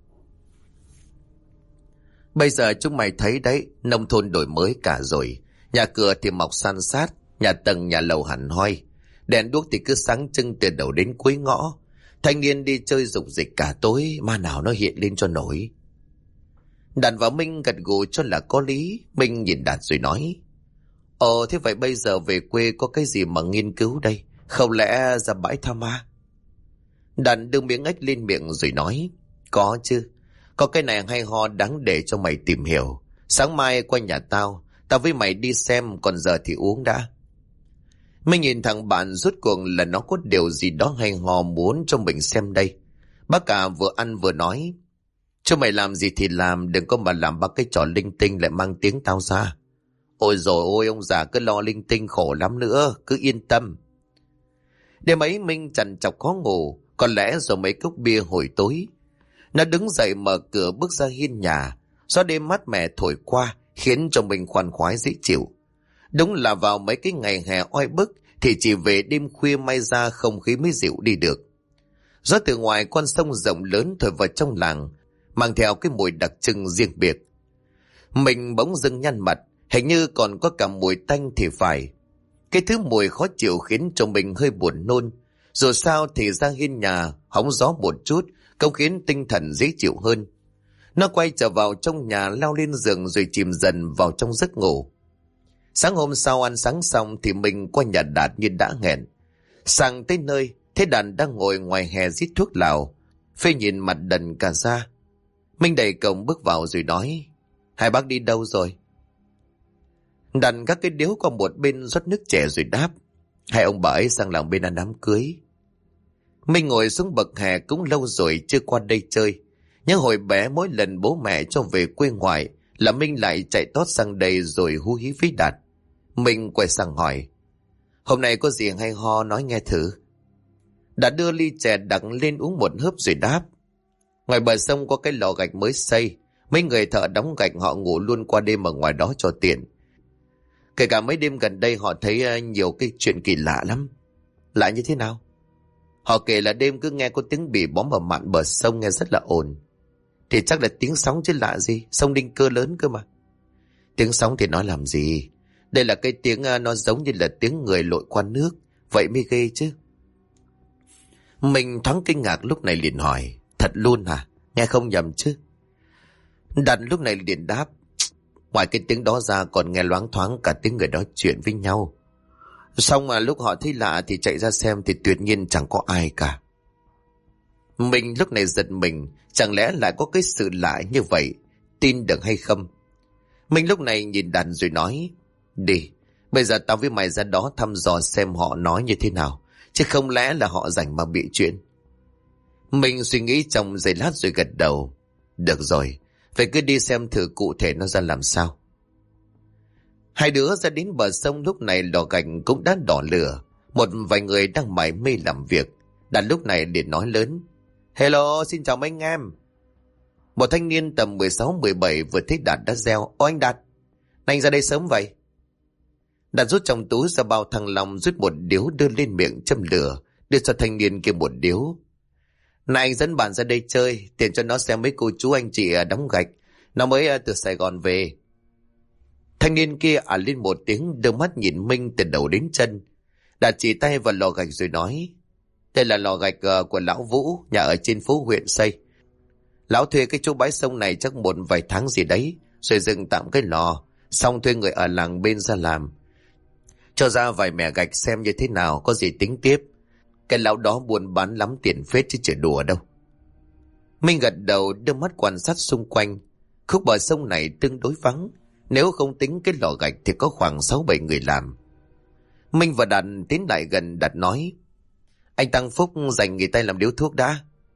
Speaker 1: bây giờ chúng mày thấy đấy, nông thôn đổi mới cả rồi. Nhà cửa thì mọc san sát, nhà tầng nhà lầu hẳn hoi, đèn đuốc thì cứ sáng trưng từ đầu đến cuối ngõ. Thanh niên đi chơi rục rịch cả tối, ma nào nó hiện lên cho nổi. Đạt và Minh gật gù cho là có lý. Minh nhìn Đạt rồi nói: thế vậy bây giờ về quê có cái gì mà nghiên cứu đây? Không lẽ ra bãi tha ma? Đạt đưa miếng ếch lên miệng rồi nói: có chứ, có cái này hay ho đáng để cho mày tìm hiểu. Sáng mai qua nhà tao với mày đi xem, còn giờ thì uống đã. Mình nhìn thằng bạn rốt cuộc là nó có điều gì đó hay ho muốn cho mình xem đây. Bác cả vừa ăn vừa nói: cho mày làm gì thì làm, đừng có mà làm ba cái trò linh tinh lại mang tiếng tao ra. Ôi rồi ôi, ông già cứ lo linh tinh khổ lắm nữa, cứ yên tâm. Đêm ấy Minh trằn trọc khó ngủ, có lẽ do mấy cốc bia hồi tối. Nó đứng dậy mở cửa bước ra hiên nhà, gió đêm mát mẻ thổi qua khiến cho mình khoan khoái dễ chịu. Đúng là vào mấy cái ngày hè oi bức thì chỉ về đêm khuya may ra không khí mới dịu đi được. Gió từ ngoài con sông rộng lớn thổi vào trong làng, mang theo cái mùi đặc trưng riêng biệt. Mình bỗng dưng nhăn mặt, hình như còn có cả mùi tanh thì phải. Cái thứ mùi khó chịu khiến cho mình hơi buồn nôn. Dù sao thì ra hiên nhà hóng gió một chút cũng khiến tinh thần dễ chịu hơn. Nó quay trở vào trong nhà, leo lên giường rồi chìm dần vào trong giấc ngủ. Sáng hôm sau ăn sáng xong thì mình qua nhà Đạt như đã hẹn. Sang tới nơi thấy Đạt đang ngồi ngoài hè rít thuốc lào, Phê nhìn mặt đần cả ra. Mình đẩy cổng bước vào rồi nói: hai bác đi đâu rồi? Đạt các cái điếu qua một bên rót nước chè rồi đáp: hai ông bà ấy sang làng bên ăn đám cưới. Mình ngồi xuống bậc hè, cũng lâu rồi chưa qua đây chơi. Nhưng hồi bé mỗi lần bố mẹ cho về quê ngoại là Minh lại chạy tót sang đây rồi hú hí với Đạt. Mình quay sang hỏi: hôm nay có gì hay ho nói nghe thử. Đạt đưa ly chè đặc lên uống một hớp rồi đáp: ngoài bờ sông có cái lò gạch mới xây, mấy người thợ đóng gạch họ ngủ luôn qua đêm ở ngoài đó cho tiện. Kể cả mấy đêm gần đây họ thấy nhiều cái chuyện kỳ lạ lắm. Lạ như thế nào? Họ kể là đêm cứ nghe có tiếng bì bõm ở mạn bờ sông nghe rất là ồn. Thì chắc là tiếng sóng chứ lạ gì, sông Ninh Cơ lớn cơ mà. Tiếng sóng thì nói làm gì, đây là cái tiếng nó giống như là tiếng người lội qua nước, vậy mới ghê chứ. Mình thoáng kinh ngạc lúc này liền hỏi: thật luôn hả? Nghe không nhầm chứ? Đạt lúc này liền đáp: ngoài cái tiếng đó ra còn nghe loáng thoáng cả tiếng người nói chuyện với nhau. Xong mà lúc họ thấy lạ thì chạy ra xem thì tuyệt nhiên chẳng có ai cả. Mình lúc này giật mình, chẳng lẽ lại có cái sự lạ như vậy, tin được hay không? Mình lúc này nhìn Đạt rồi nói: đi, bây giờ tao với mày ra đó thăm dò xem họ nói như thế nào, chứ không lẽ là họ rảnh mà bị chuyện. Mình suy nghĩ trong giây lát rồi gật đầu: được rồi, phải cứ đi xem thử cụ thể nó ra làm sao. Hai đứa ra đến bờ sông, lúc này lò gạch cũng đã đỏ lửa, một vài người đang mải mê làm việc. Đạt lúc này liền nói lớn: hello, xin chào mấy anh em. Một thanh niên tầm 16-17 vừa thấy Đạt đã reo: ô anh Đạt, anh ra đây sớm vậy? Đạt rút trong túi ra bao thăng long, rút một điếu đưa lên miệng châm lửa, đưa cho thanh niên kia một điếu. Này anh dẫn bạn ra đây chơi, tiền cho nó xem mấy cô chú anh chị đóng gạch. Nó mới từ Sài Gòn về. Thanh niên kia lên một tiếng, đưa mắt nhìn Minh từ đầu đến chân. Đạt chỉ tay vào lò gạch rồi nói: đây là lò gạch của lão Vũ, nhà ở trên phố huyện xây. Lão thuê cái chỗ bãi sông này chắc một vài tháng gì đấy, rồi dừng tạm cái lò, xong thuê người ở làng bên ra làm. Cho ra vài mẻ gạch xem như thế nào, có gì tính tiếp. Cái lão đó buôn bán lắm tiền phết chứ chưa đùa đâu. Minh gật đầu, đưa mắt quan sát xung quanh. Khúc bờ sông này tương đối vắng, nếu không tính cái lò gạch thì có khoảng 6-7 người làm. Minh và Đạt tiến lại gần. Đạt nói: anh Tăng Phúc dành người tay làm điếu thuốc đã.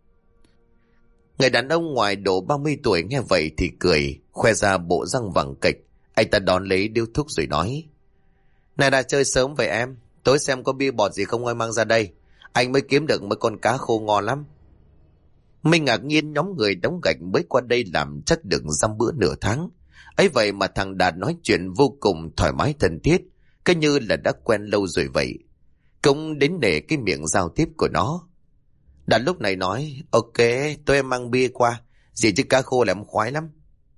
Speaker 1: Người đàn ông ngoài độ 30 tuổi nghe vậy thì cười, khoe ra bộ răng vàng kịch. Anh ta đón lấy điếu thuốc rồi nói: này đã chơi sớm vậy em, tối xem có bia bọt gì không ai mang ra đây. Anh mới kiếm được mấy con cá khô ngon lắm. Minh ngạc nhiên, nhóm người đóng gạch mới qua đây làm chắc được dăm bữa nửa tháng. Ấy vậy mà thằng Đạt nói chuyện vô cùng thoải mái thân thiết, cứ như là đã quen lâu rồi vậy. Cũng đến để cái miệng giao tiếp của nó. Đạt lúc này nói: ok, tôi em mang bia qua, gì chứ cá khô là em khoái lắm.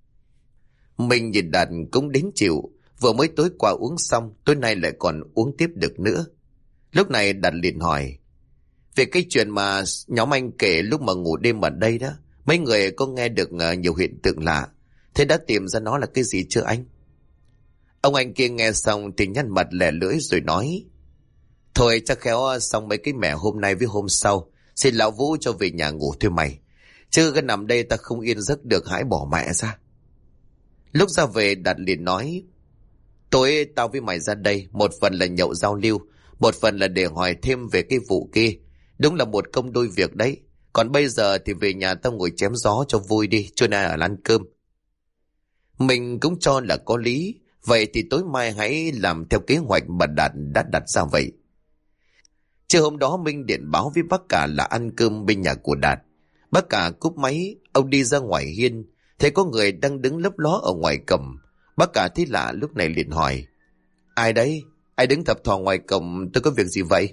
Speaker 1: Mình nhìn Đạt cũng đến chịu, vừa mới tối qua uống xong, tối nay lại còn uống tiếp được nữa. Lúc này Đạt liền hỏi: về cái chuyện mà nhóm anh kể lúc mà ngủ đêm ở đây đó, mấy người có nghe được nhiều hiện tượng lạ, thế đã tìm ra nó là cái gì chưa anh? Ông anh kia nghe xong thì nhăn mặt lẻ lưỡi rồi nói: thôi chắc khéo xong mấy cái mẻ hôm nay với hôm sau, xin lão Vũ cho về nhà ngủ thôi mày, chứ cái nằm đây ta không yên giấc được, hãy bỏ mẹ ra. Lúc ra về Đạt liền nói: tối tao với mày ra đây, một phần là nhậu giao lưu, một phần là để hỏi thêm về cái vụ kia. Đúng là một công đôi việc đấy. Còn bây giờ thì về nhà tao ngồi chém gió cho vui đi, trưa nay ở ăn cơm. Mình cũng cho là có lý. Vậy thì tối mai hãy làm theo kế hoạch mà Đạt đã đặt ra vậy. Trưa hôm đó Minh điện báo với bác cả là ăn cơm bên nhà của Đạt. Bác cả cúp máy, ông đi ra ngoài hiên, thấy có người đang đứng lấp ló ở ngoài cổng. Bác cả thấy lạ lúc này liền hỏi: ai đấy? Ai đứng thập thò ngoài cổng, tôi có việc gì vậy?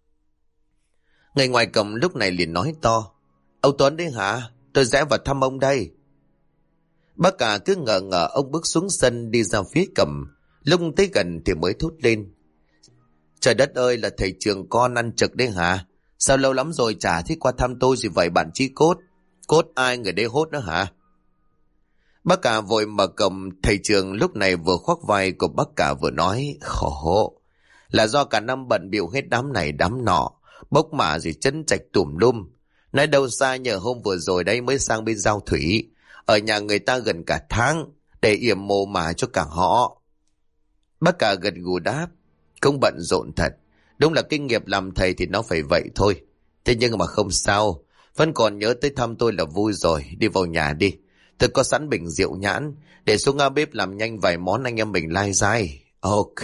Speaker 1: Người ngoài cổng lúc này liền nói to: ông Tuấn đấy hả? Tôi rẽ vào thăm ông đây. Bác cả cứ ngờ ngờ, ông bước xuống sân đi ra phía cổng. Lúc tới gần thì mới thốt lên: trời đất ơi, là thầy trường con ăn trực đấy hả? Sao lâu lắm rồi chả thấy qua thăm tôi gì vậy bạn Chí Cốt? Cốt ai người đây hốt nữa hả? Bác cả vội mở cổng. Thầy trường lúc này vừa khoác vai của bác cả vừa nói: khổ, là do cả năm bận bịu hết đám này đám nọ, bốc mả gì chân trạch tùm lum. Nói đâu xa nhờ hôm vừa rồi đây mới sang bên Giao Thủy, ở nhà người ta gần cả tháng, để yểm mồ mả cho cả họ. Bác cả gật gù đáp: cũng bận rộn thật, đúng là kinh nghiệp làm thầy thì nó phải vậy thôi. Thế nhưng mà không sao, vẫn còn nhớ tới thăm tôi là vui rồi. Đi vào nhà đi, tôi có sẵn bình rượu nhãn, để xuống bếp làm nhanh vài món anh em mình lai dai. Ok,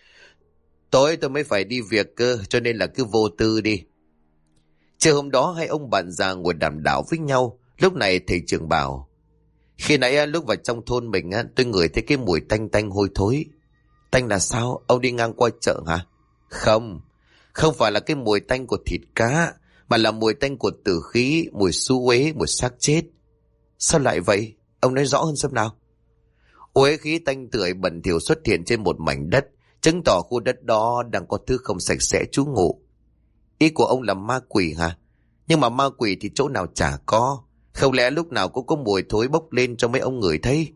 Speaker 1: tối tôi mới phải đi việc cơ, cho nên là cứ vô tư đi. Chiều hôm đó hai ông bạn già ngồi đàm đạo với nhau. Lúc này thầy trưởng bảo: khi nãy lúc vào trong thôn mình tôi ngửi thấy cái mùi tanh tanh hôi thối. Tanh là sao? Ông đi ngang qua chợ hả? Không, không phải là cái mùi tanh của thịt cá, mà là mùi tanh của tử khí, mùi xú uế, mùi xác chết. Sao lại vậy? Ông nói rõ hơn xem nào. Uế khí tanh tưởi bẩn thỉu xuất hiện trên một mảnh đất, chứng tỏ khu đất đó đang có thứ không sạch sẽ trú ngụ. Ý của ông là ma quỷ hả? Nhưng mà ma quỷ thì chỗ nào chả có. Không lẽ lúc nào cũng có mùi thối bốc lên cho mấy ông ngửi thấy?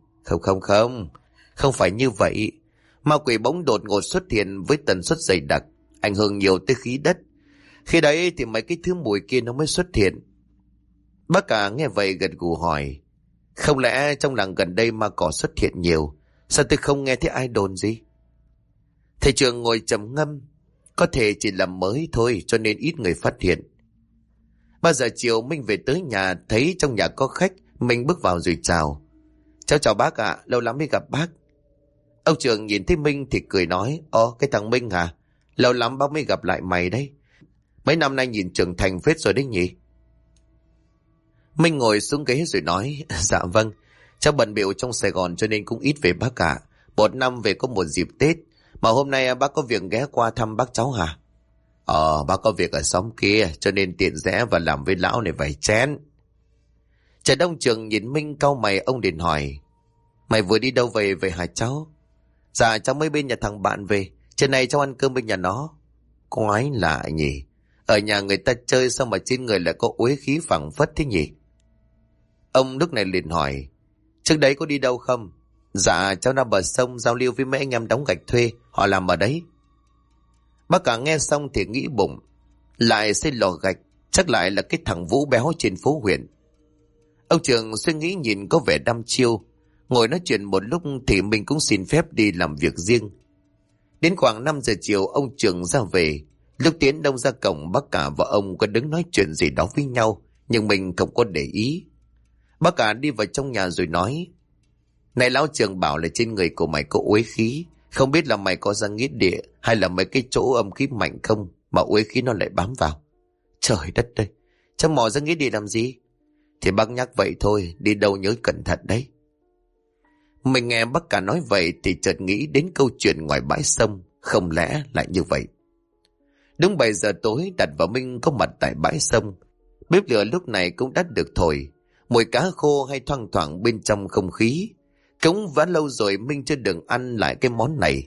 Speaker 1: Không phải như vậy. Ma quỷ bỗng đột ngột xuất hiện với tần suất dày đặc, ảnh hưởng nhiều tới khí đất. Khi đấy thì mấy cái thứ mùi kia nó mới xuất hiện. Bác cả nghe vậy gật gù hỏi: không lẽ trong làng gần đây ma cỏ xuất hiện nhiều? Sao tôi không nghe thấy ai đồn gì? Thầy trường ngồi trầm ngâm: có thể chỉ là mới thôi, cho nên ít người phát hiện. 3 giờ chiều Minh về tới nhà, thấy trong nhà có khách. Minh bước vào rồi chào: chào bác ạ, lâu lắm mới gặp bác. Ông trường nhìn thấy Minh thì cười nói: ồ, cái thằng Minh hả? Lâu lắm bác mới gặp lại mày đấy. Mấy năm nay nhìn trưởng thành phết rồi đấy nhỉ? Minh ngồi xuống ghế rồi nói: dạ vâng, cháu bận bịu trong Sài Gòn cho nên cũng ít về bác cả. Một năm về có một dịp Tết, mà hôm nay bác có việc ghé qua thăm bác cháu hả? Bác có việc ở xóm kia cho nên tiện rẽ và làm với lão này vài chén. Trần Đông Trường nhìn Minh cau mày, ông liền hỏi: Mày vừa đi đâu về hả cháu? Dạ cháu mới bên nhà thằng bạn về, trưa nay cháu ăn cơm bên nhà nó. Quái lạ nhỉ, ở nhà người ta chơi sao mà trên người lại có uế khí phảng phất thế nhỉ? Ông lúc này liền hỏi: Trước đấy có đi đâu không? Dạ cháu ra bờ sông giao lưu với mấy anh em đóng gạch thuê, họ làm ở đấy. Bác cả nghe xong thì nghĩ bụng, lại xây lò gạch, chắc lại là cái thằng Vũ béo trên phố huyện. Ông Trường suy nghĩ nhìn có vẻ đăm chiêu, ngồi nói chuyện một lúc thì mình cũng xin phép đi làm việc riêng. Đến khoảng 5 giờ chiều ông Trường ra về. Lúc tiến đông ra cổng, bác cả và ông có đứng nói chuyện gì đó với nhau, nhưng mình không có để ý. Bác cả đi vào trong nhà rồi nói: Này lão Trường bảo là trên người của mày có uế khí, không biết là mày có ra nghĩa địa hay là mấy cái chỗ âm khí mạnh không mà uế khí nó lại bám vào. Trời đất ơi, cháu mò ra nghĩa địa làm gì? Thì bác nhắc vậy thôi, đi đâu nhớ cẩn thận đấy. Mình nghe bác cả nói vậy thì chợt nghĩ đến câu chuyện ngoài bãi sông, không lẽ lại như vậy? Đúng 7 giờ tối, Đạt và Minh có mặt tại bãi sông. Bếp lửa lúc này cũng đã được thổi, mùi cá khô hay thoang thoảng bên trong không khí. Cũng đã lâu rồi Minh chưa được ăn lại cái món này.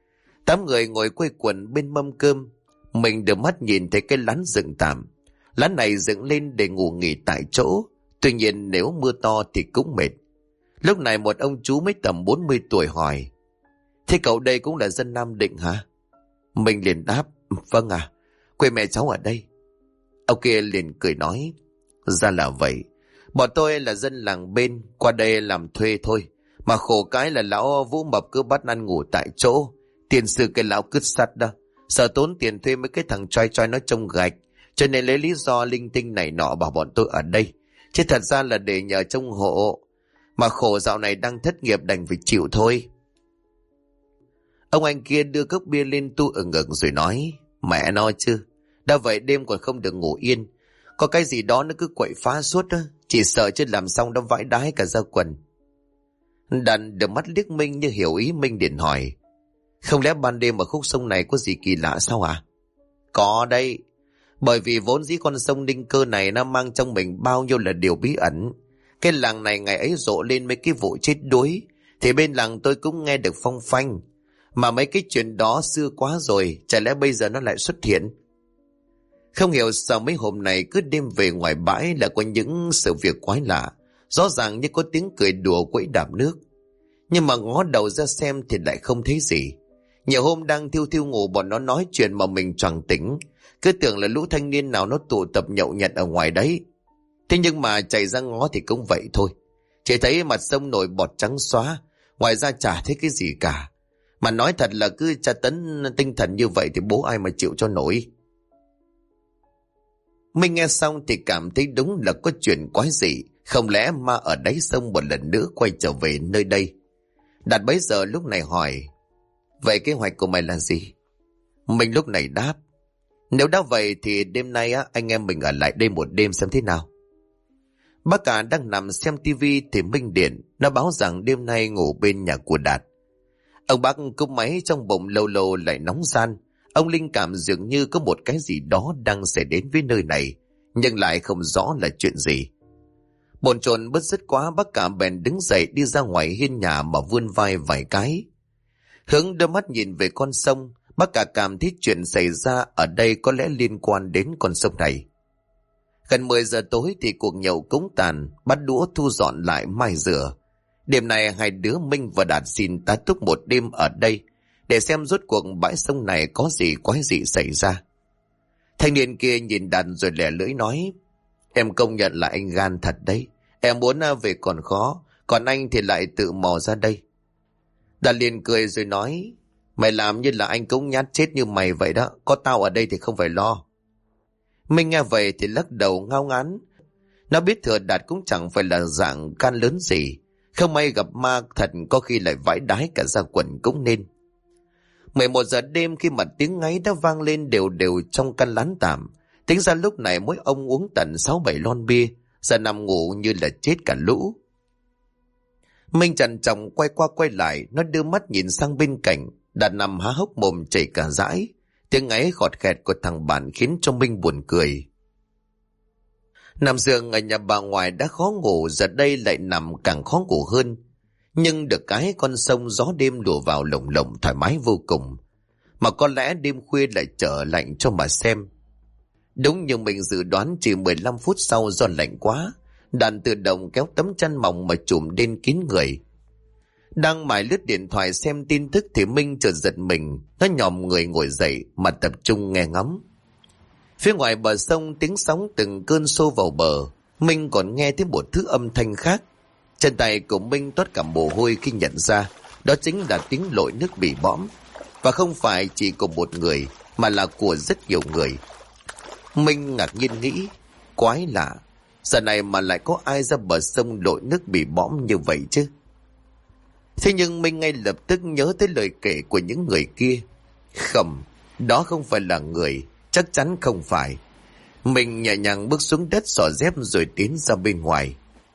Speaker 1: 8 người ngồi quây quần bên mâm cơm. Mình đưa mắt nhìn thấy cái lán dựng tạm. Lán này dựng lên để ngủ nghỉ tại chỗ, tuy nhiên nếu mưa to thì cũng mệt. Lúc này một ông chú mới tầm 40 tuổi hỏi: Thế cậu đây cũng là dân Nam Định hả? Mình liền đáp: Vâng à, quê mẹ cháu ở đây. Ông kia liền cười nói: Ra là vậy, bọn tôi là dân làng bên, qua đây làm thuê thôi. Mà khổ cái là lão Vũ Mập cứ bắt ăn ngủ tại chỗ. Tiền sư cái lão cứt sắt đó, sợ tốn tiền thuê mấy cái thằng choi choi nó trông gạch, cho nên lấy lý do linh tinh này nọ bảo bọn tôi ở đây, chứ thật ra là để nhờ trông hộ. Mà khổ dạo này đang thất nghiệp đành phải chịu thôi. Ông anh kia đưa cốc bia lên tu ở ngực rồi nói: Mẹ nó chứ, đã vậy đêm còn không được ngủ yên, có cái gì đó nó cứ quậy phá suốt đó, chỉ sợ chứ làm xong nó vãi đái cả ra quần. Đàn đưa mắt liếc Minh như hiểu ý. Minh điện hỏi: Không lẽ ban đêm ở khúc sông này có gì kỳ lạ sao à? Có đây, bởi vì vốn dĩ con sông Ninh Cơ này nó mang trong mình bao nhiêu là điều bí ẩn. Cái làng này ngày ấy rộ lên mấy cái vụ chết đuối, thì bên làng tôi cũng nghe được phong phanh. Mà mấy cái chuyện đó xưa quá rồi, chả lẽ bây giờ nó lại xuất hiện? Không hiểu sao mấy hôm này cứ đêm về ngoài bãi là có những sự việc quái lạ, rõ ràng như có tiếng cười đùa quẫy đạp nước. Nhưng mà ngó đầu ra xem thì lại không thấy gì. Nhiều hôm đang thiêu thiêu ngủ bọn nó nói chuyện mà mình choàng tỉnh, cứ tưởng là lũ thanh niên nào nó tụ tập nhậu nhẹt ở ngoài đấy. Thế nhưng mà chạy ra ngó thì cũng vậy thôi, chỉ thấy mặt sông nổi bọt trắng xóa, ngoài ra chả thấy cái gì cả. Mà nói thật là cứ tra tấn tinh thần như vậy thì bố ai mà chịu cho nổi. Mình nghe xong thì cảm thấy đúng là có chuyện quái dị, không lẽ ma ở đáy sông một lần nữa quay trở về nơi đây. Đạt bấy giờ lúc này hỏi: Vậy kế hoạch của mày là gì? Mình lúc này đáp: Nếu đã vậy thì đêm nay anh em mình ở lại đây một đêm xem thế nào. Bác cả đang nằm xem tivi thì Minh điện nó báo rằng đêm nay ngủ bên nhà của Đạt. Ông bác cúp máy trong bụng lâu lâu lại nóng ran. Ông linh cảm dường như có một cái gì đó đang xảy đến với nơi này, nhưng lại không rõ là chuyện gì. Bồn chồn bứt rứt quá, bác cả bèn đứng dậy đi ra ngoài hiên nhà mà vươn vai vài cái. Hướng đôi mắt nhìn về con sông, bác cả cảm thấy chuyện xảy ra ở đây có lẽ liên quan đến con sông này. Gần 10 giờ tối thì cuộc nhậu cúng tàn, bắt đũa thu dọn lại mai rửa. Đêm này hai đứa Minh và Đạt xin tá túc một đêm ở đây để xem rốt cuộc bãi sông này có gì quái dị xảy ra. Thanh niên kia nhìn Đạt rồi lẻ lưỡi nói: Em công nhận là anh gan thật đấy. Em muốn về còn khó, còn anh thì lại tự mò ra đây. Đạt liền cười rồi nói: Mày làm như là anh cũng nhát chết như mày vậy đó, có tao ở đây thì không phải lo. Minh nghe vậy thì lắc đầu ngao ngán. Nó biết thừa Đạt cũng chẳng phải là dạng can lớn gì, không may gặp ma thật có khi lại vãi đái cả ra quần cũng nên. 11 giờ đêm khi mà tiếng ngáy đã vang lên đều đều trong căn lán tạm, tính ra lúc này mỗi ông uống tận 6-7 lon bia, giờ nằm ngủ như là chết cả lũ. Minh trằn trọc quay qua quay lại, nó đưa mắt nhìn sang bên cạnh, Đạt nằm há hốc mồm chảy cả dãi, Tiếng ngáy khọt khẹt của thằng bạn khiến cho Minh buồn cười. Nằm giường ở nhà bà ngoại đã khó ngủ, giờ đây lại nằm càng khó ngủ hơn. Nhưng được cái con sông gió đêm lùa vào lồng lộng thoải mái vô cùng. Mà có lẽ đêm khuya lại trở lạnh cho mà xem. Đúng như mình dự đoán, chỉ 15 phút sau do lạnh quá, Đạt tự động kéo tấm chăn mỏng mà trùm lên kín người. Đang mải lướt điện thoại xem tin tức thì Minh chợt giật mình, nó nhòm người ngồi dậy mà tập trung nghe ngóng. Phía ngoài bờ sông tiếng sóng từng cơn xô vào bờ, Minh còn nghe thấy một thứ âm thanh khác. Chân tay của Minh toát cả mồ hôi khi nhận ra đó chính là tiếng lội nước bị bõm, và không phải chỉ của một người mà là của rất nhiều người. Minh ngạc nhiên nghĩ, quái lạ, giờ này mà lại có ai ra bờ sông lội nước bị bõm như vậy chứ? Thế nhưng Minh ngay lập tức nhớ tới lời kể của những người kia. Không, đó không phải là người, chắc chắn không phải. Mình nhẹ nhàng bước xuống đất xỏ dép rồi tiến ra bên ngoài.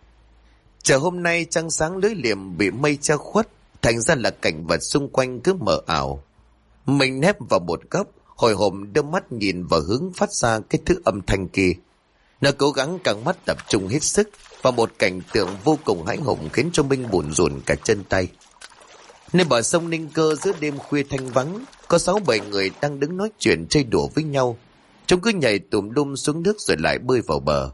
Speaker 1: Trời hôm nay trăng sáng lưới liềm bị mây che khuất, thành ra là cảnh vật xung quanh cứ mờ ảo. Mình nép vào một góc, hồi hộp đưa mắt nhìn vào hướng phát ra cái thứ âm thanh kia. Nó cố gắng căng mắt tập trung hết sức, và một cảnh tượng vô cùng hãi hùng khiến cho Minh bủn rủn cả chân tay. Nơi bờ sông Ninh Cơ giữa đêm khuya thanh vắng, có 6-7 người đang đứng nói chuyện chơi đùa với nhau. Chúng cứ nhảy tùm lum xuống nước rồi lại bơi vào bờ.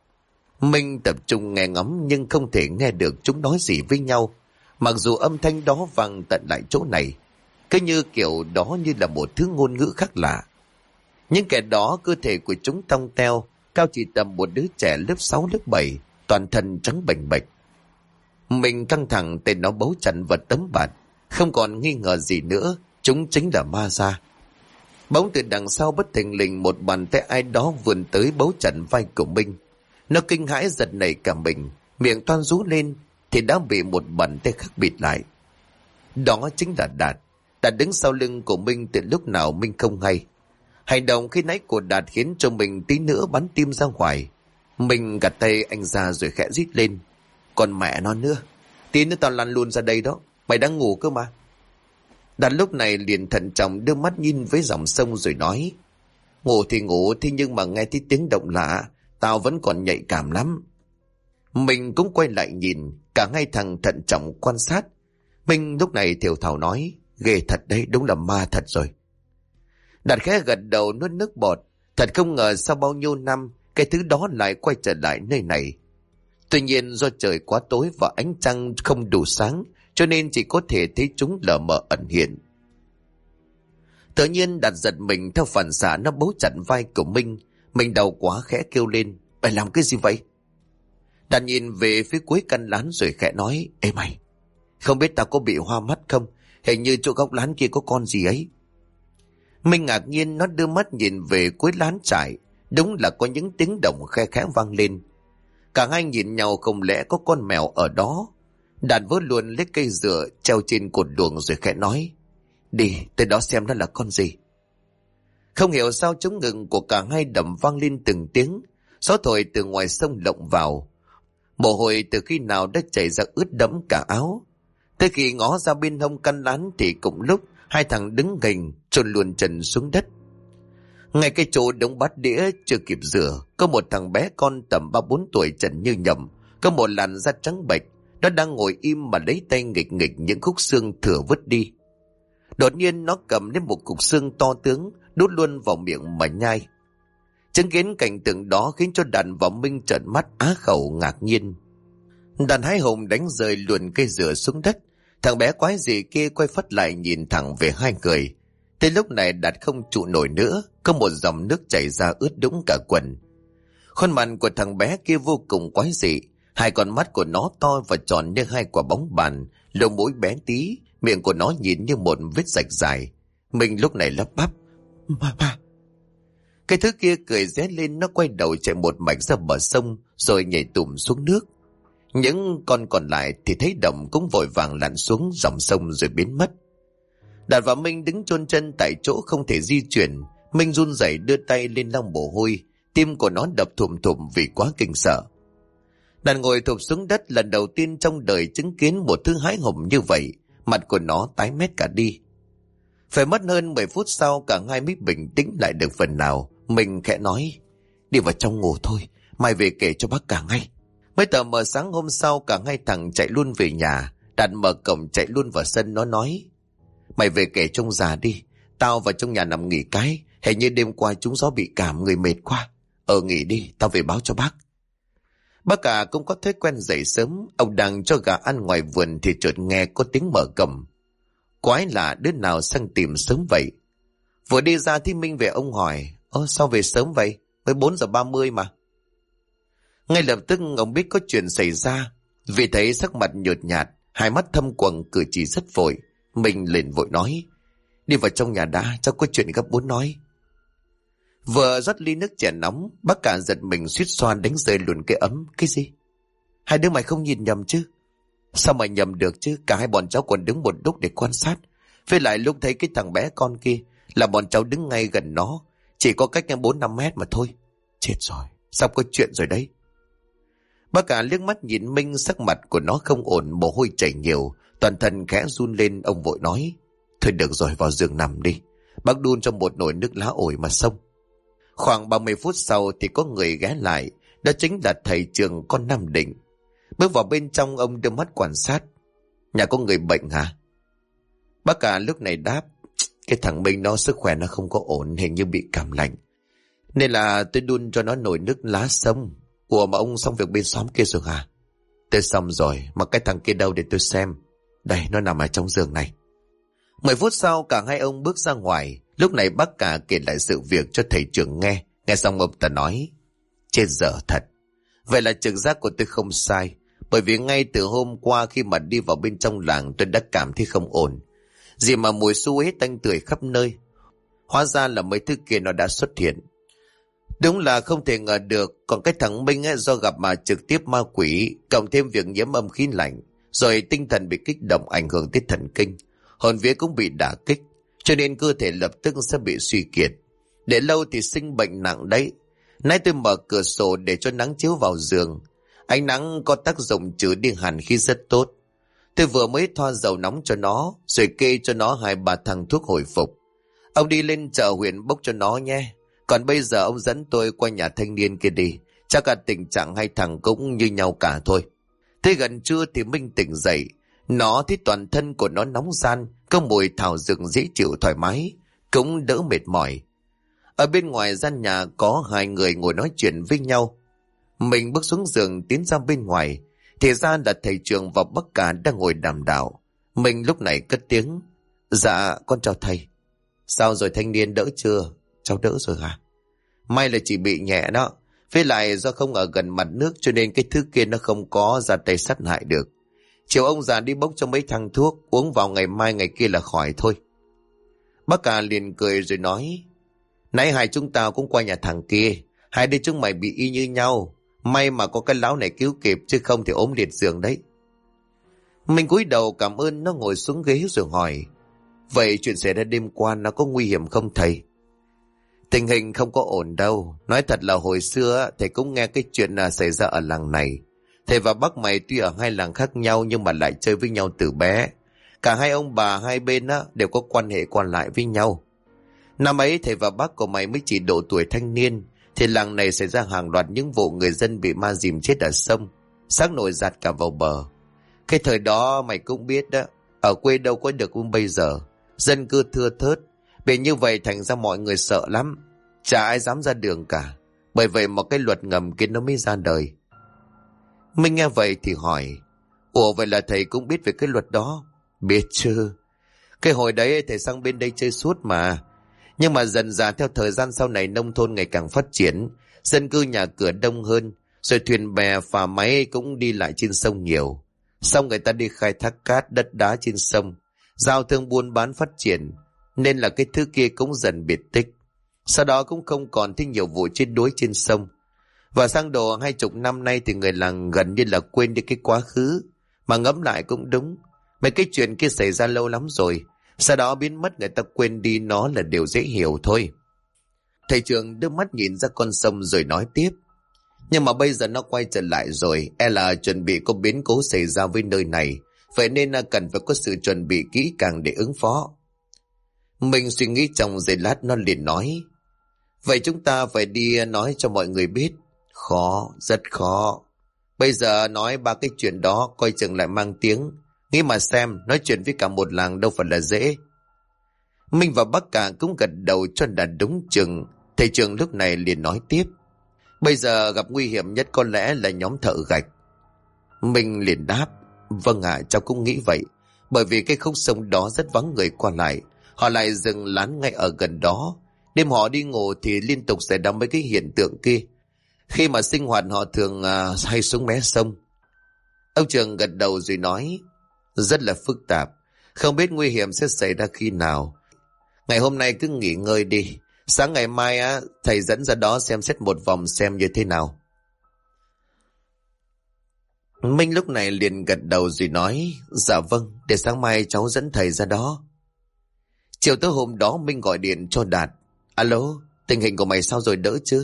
Speaker 1: Minh tập trung nghe ngóng nhưng không thể nghe được chúng nói gì với nhau, mặc dù âm thanh đó vang tận lại chỗ này. Cứ như kiểu đó như là một thứ ngôn ngữ khác lạ. Những kẻ đó cơ thể của chúng tông teo, cao chỉ tầm một đứa trẻ lớp 6 lớp 7, toàn thân trắng bềnh bệch. Mình căng thẳng, tên nó bấu chặt vào tấm bạt, không còn nghi ngờ gì nữa, chúng chính là ma da. Bỗng từ đằng sau bất thình lình một bàn tay ai đó vươn tới bấu chặt vai của Minh. Nó kinh hãi giật nảy cả mình, miệng toan rú lên thì đã bị một bàn tay khác bịt lại. Đó chính là Đạt. Đạt đứng sau lưng của Minh từ lúc nào Minh không hay. Hành động khi nãy của Đạt khiến cho mình tí nữa bắn tim ra ngoài. Mình gạt tay anh ra rồi khẽ rít lên. Còn mẹ nó nữa, tí nữa tao lăn luôn ra đây đó, mày đang ngủ cơ mà. Đạt lúc này liền thận trọng đưa mắt nhìn với dòng sông rồi nói. Ngủ thì ngủ, thế nhưng mà nghe thấy tiếng động lạ, tao vẫn còn nhạy cảm lắm. Mình cũng quay lại nhìn, cả hai thằng thận trọng quan sát. Mình lúc này thều thào nói, ghê thật đấy, đúng là ma thật rồi. Đạt khẽ gật đầu nuốt nước bọt, thật không ngờ sau bao nhiêu năm cái thứ đó lại quay trở lại nơi này. Tuy nhiên do trời quá tối và ánh trăng không đủ sáng, cho nên chỉ có thể thấy chúng lờ mờ ẩn hiện. Tự nhiên Đạt giật mình, theo phản xạ nó bấu chặt vai của Minh. Mình đau quá khẽ kêu lên, mày làm cái gì vậy? Đạt nhìn về phía cuối căn lán rồi khẽ nói, ê mày, không biết tao có bị hoa mắt không? Hình như chỗ góc lán kia có con gì ấy. Minh ngạc nhiên, nó đưa mắt nhìn về cuối lán trải. Đúng là có những tiếng động khe khẽ vang lên. Cả hai nhìn nhau, không lẽ có con mèo ở đó? Đạt vớ luôn lấy cây dựa treo trên cột luồng rồi khẽ nói, đi tới đó xem nó là con gì. Không hiểu sao trống ngừng của cả hai đầm vang lên từng tiếng. Gió thổi từ ngoài sông lộng vào, mồ hôi từ khi nào đã chảy ra ướt đẫm cả áo. Tới khi ngó ra bên hông căn lán thì cùng lúc hai thằng đứng ghình chôn luôn chân xuống đất. Ngay cái chỗ đống bát đĩa chưa kịp rửa, có một thằng bé con tầm 3-4 tuổi trần như nhộng, có một làn da trắng bệch, nó đang ngồi im mà lấy tay nghịch nghịch những khúc xương thừa vứt đi. Đột nhiên nó cầm lên một cục xương to tướng, đút luôn vào miệng mà nhai. Chứng kiến cảnh tượng đó khiến cho Đạt và Minh trợn mắt á khẩu ngạc nhiên. Đạt hái hùng đánh rơi luôn cây dừa xuống đất. Thằng bé quái gì kia quay phắt lại nhìn thẳng về hai người. Tới lúc này Đạt không trụ nổi nữa, có một dòng nước chảy ra ướt đũng cả quần. Khuôn mặt của thằng bé kia vô cùng quái dị, hai con mắt của nó to và tròn như hai quả bóng bàn, lông mũi bé tí, miệng của nó nhìn như một vết rạch dài. Mình lúc này lắp bắp, ba. Cái thứ kia cười ré lên, nó quay đầu chạy một mạch ra bờ sông rồi nhảy tùm xuống nước. Những con còn lại thì thấy động cũng vội vàng lặn xuống dòng sông rồi biến mất. Đạt và Minh đứng chôn chân tại chỗ không thể di chuyển. Minh run rẩy đưa tay lên lau mồ hôi, tim của nó đập thùm thùm vì quá kinh sợ. Đạt ngồi thụp xuống đất, lần đầu tiên trong đời chứng kiến một thứ hãi hùng như vậy, mặt của nó tái mét cả đi. Phải mất hơn 10 phút sau cả hai mới bình tĩnh lại được phần nào. Mình khẽ nói, đi vào trong ngủ thôi, mai về kể cho bác cả ngay. Mới tờ mờ sáng hôm sau cả hai thằng chạy luôn về nhà. Đạt mở cổng chạy luôn vào sân, nó nói, mày về kể trông già đi, tao vào trong nhà nằm nghỉ cái, hình như đêm qua trúng gió bị cảm, người mệt quá. Nghỉ đi, tao về báo cho bác. Bác cả cũng có thói quen dậy sớm. Ông đang cho gà ăn ngoài vườn thì chợt nghe có tiếng mở cổng. Quái lạ, đứa nào sang tìm sớm vậy? Vừa đi ra thì Minh về, ông hỏi, sao về sớm vậy? Mới 4:30 mà. Ngay lập tức ông biết có chuyện xảy ra, vì thấy sắc mặt nhợt nhạt, hai mắt thâm quầng, cử chỉ rất vội. Mình liền vội nói, đi vào trong nhà đã, cháu có chuyện gấp muốn nói. Vừa rót ly nước chè nóng, bác cả giật mình suýt xoa đánh rơi luôn cái ấm. Cái gì? Hai đứa mày không nhìn nhầm chứ? Sao mà nhầm được chứ? Cả hai bọn cháu còn đứng một lúc để quan sát. Với lại lúc thấy cái thằng bé con kia là bọn cháu đứng ngay gần nó, chỉ có cách 4-5 mét mà thôi. Chết rồi, sắp có chuyện rồi đấy. Bác cả liếc mắt nhìn Minh, sắc mặt của nó không ổn, mồ hôi chảy nhiều, toàn thân khẽ run lên. Ông vội nói, thôi được rồi, vào giường nằm đi, bác đun cho một nồi nước lá ổi mà xông. Khoảng 30 phút sau thì có người ghé lại, đó chính là thầy trường con Nam Định. Bước vào bên trong, ông đưa mắt quan sát. Nhà có người bệnh hả? Bác cả lúc này đáp, cái thằng Minh nó sức khỏe nó không có ổn, hình như bị cảm lạnh, nên là tôi đun cho nó nồi nước lá xông. Ủa mà ông xong việc bên xóm kia rồi hả? Tôi xong rồi, mà cái thằng kia đâu để tôi xem. Đây, nó nằm ở trong giường này. 10 phút sau cả hai ông bước ra ngoài. Lúc này bác cả kể lại sự việc cho thầy trưởng nghe. Nghe xong ông ta nói, chết dở thật. Vậy là trực giác của tôi không sai, bởi vì ngay từ hôm qua khi mà đi vào bên trong làng tôi đã cảm thấy không ổn. Gì mà mùi xú uế tanh tưởi khắp nơi. Hóa ra là mấy thứ kia nó đã xuất hiện. Đúng là không thể ngờ được. Còn cái thằng Minh ấy, do gặp mà trực tiếp ma quỷ, cộng thêm việc nhiễm âm khí lạnh, rồi tinh thần bị kích động ảnh hưởng tới thần kinh, hồn vía cũng bị đả kích, cho nên cơ thể lập tức sẽ bị suy kiệt. Để lâu thì sinh bệnh nặng đấy. Nay tôi mở cửa sổ để cho nắng chiếu vào giường. Ánh nắng có tác dụng trừ đi hàn khí rất tốt. Tôi vừa mới thoa dầu nóng cho nó, rồi kê cho nó 2-3 thằng thuốc hồi phục. Ông đi lên chợ huyện bốc cho nó nhé. Còn bây giờ ông dẫn tôi qua nhà thanh niên kia đi. Chắc cả tình trạng hai thằng cũng như nhau cả thôi. Thế gần trưa thì Minh tỉnh dậy. Nó thấy toàn thân của nó nóng ran, có mùi thảo dược dễ chịu thoải mái, cũng đỡ mệt mỏi. Ở bên ngoài gian nhà có hai người ngồi nói chuyện với nhau. Mình bước xuống giường tiến ra bên ngoài, thì ra là thầy trường và bác cả đang ngồi đàm đạo. Mình lúc này cất tiếng, dạ con chào thầy. Sao rồi thanh niên, đỡ chưa? Cháu đỡ rồi hả? May là chỉ bị nhẹ đó. Với lại do không ở gần mặt nước cho nên cái thứ kia nó không có ra tay sát hại được. Chiều ông già đi bốc cho mấy thằng thuốc, uống vào ngày mai ngày kia là khỏi thôi. Bác cả liền cười rồi nói, nãy hai chúng tao cũng qua nhà thằng kia, hai đứa chúng mày bị y như nhau. May mà có cái lão này cứu kịp, chứ không thì ốm liệt giường đấy. Mình cúi đầu cảm ơn, nó ngồi xuống ghế rồi hỏi, vậy chuyện xảy ra đêm qua nó có nguy hiểm không thầy? Tình hình không có ổn đâu. Nói thật là hồi xưa thầy cũng nghe cái chuyện xảy ra ở làng này. Thầy và bác mày tuy ở hai làng khác nhau nhưng mà lại chơi với nhau từ bé. Cả hai ông bà hai bên đều có quan hệ qua lại với nhau. Năm ấy thầy và bác của mày mới chỉ độ tuổi thanh niên, thì làng này xảy ra hàng loạt những vụ người dân bị ma dìm chết ở sông, xác nổi giạt cả vào bờ. Cái thời đó mày cũng biết đó, ở quê đâu có được như bây giờ, dân cư thưa thớt. Vì như vậy thành ra mọi người sợ lắm, chả ai dám ra đường cả. Bởi vậy một cái luật ngầm kia nó mới ra đời. Mình nghe vậy thì hỏi, ủa vậy là thầy cũng biết về cái luật đó? Biết chứ. Cái hồi đấy thầy sang bên đây chơi suốt mà. Nhưng mà dần dà theo thời gian sau này nông thôn ngày càng phát triển, dân cư nhà cửa đông hơn, rồi thuyền bè phà máy cũng đi lại trên sông nhiều. Xong người ta đi khai thác cát đất đá trên sông, giao thương buôn bán phát triển, nên là cái thứ kia cũng dần biệt tích. Sau đó cũng không còn thấy nhiều vụ chết đuối trên sông. Và sang độ 20 năm nay thì người làng gần như là quên đi cái quá khứ. Mà ngẫm lại cũng đúng, mấy cái chuyện kia xảy ra lâu lắm rồi, sau đó biến mất, người ta quên đi nó là điều dễ hiểu thôi. Thầy trường đưa mắt nhìn ra con sông rồi nói tiếp, nhưng mà bây giờ nó quay trở lại rồi, e là chuẩn bị có biến cố xảy ra với nơi này, vậy nên cần phải có sự chuẩn bị kỹ càng để ứng phó. Mình suy nghĩ trong giây lát nó liền nói. Vậy chúng ta phải đi nói cho mọi người biết. Khó, rất khó. Bây giờ nói ba cái chuyện đó coi chừng lại mang tiếng. Nghĩ mà xem, nói chuyện với cả một làng đâu phải là dễ. Minh và bác cả cũng gật đầu cho là đúng chừng. Thầy trường lúc này liền nói tiếp. Bây giờ gặp nguy hiểm nhất có lẽ là nhóm thợ gạch. Minh liền đáp. Vâng ạ, cháu cũng nghĩ vậy. Bởi vì cái khúc sông đó rất vắng người qua lại. Họ lại dừng lán ngay ở gần đó. Đêm họ đi ngủ thì liên tục xảy ra mấy cái hiện tượng kia. Khi mà sinh hoạt họ thường hay xuống mé sông. Ông trường gật đầu rồi nói. Rất là phức tạp. Không biết nguy hiểm sẽ xảy ra khi nào. Ngày hôm nay cứ nghỉ ngơi đi. Sáng ngày mai thầy dẫn ra đó xem xét một vòng xem như thế nào. Minh lúc này liền gật đầu rồi nói. Dạ vâng, để sáng mai cháu dẫn thầy ra đó. Chiều tới hôm đó Minh gọi điện cho Đạt. Alo, tình hình của mày sao rồi, đỡ chứ?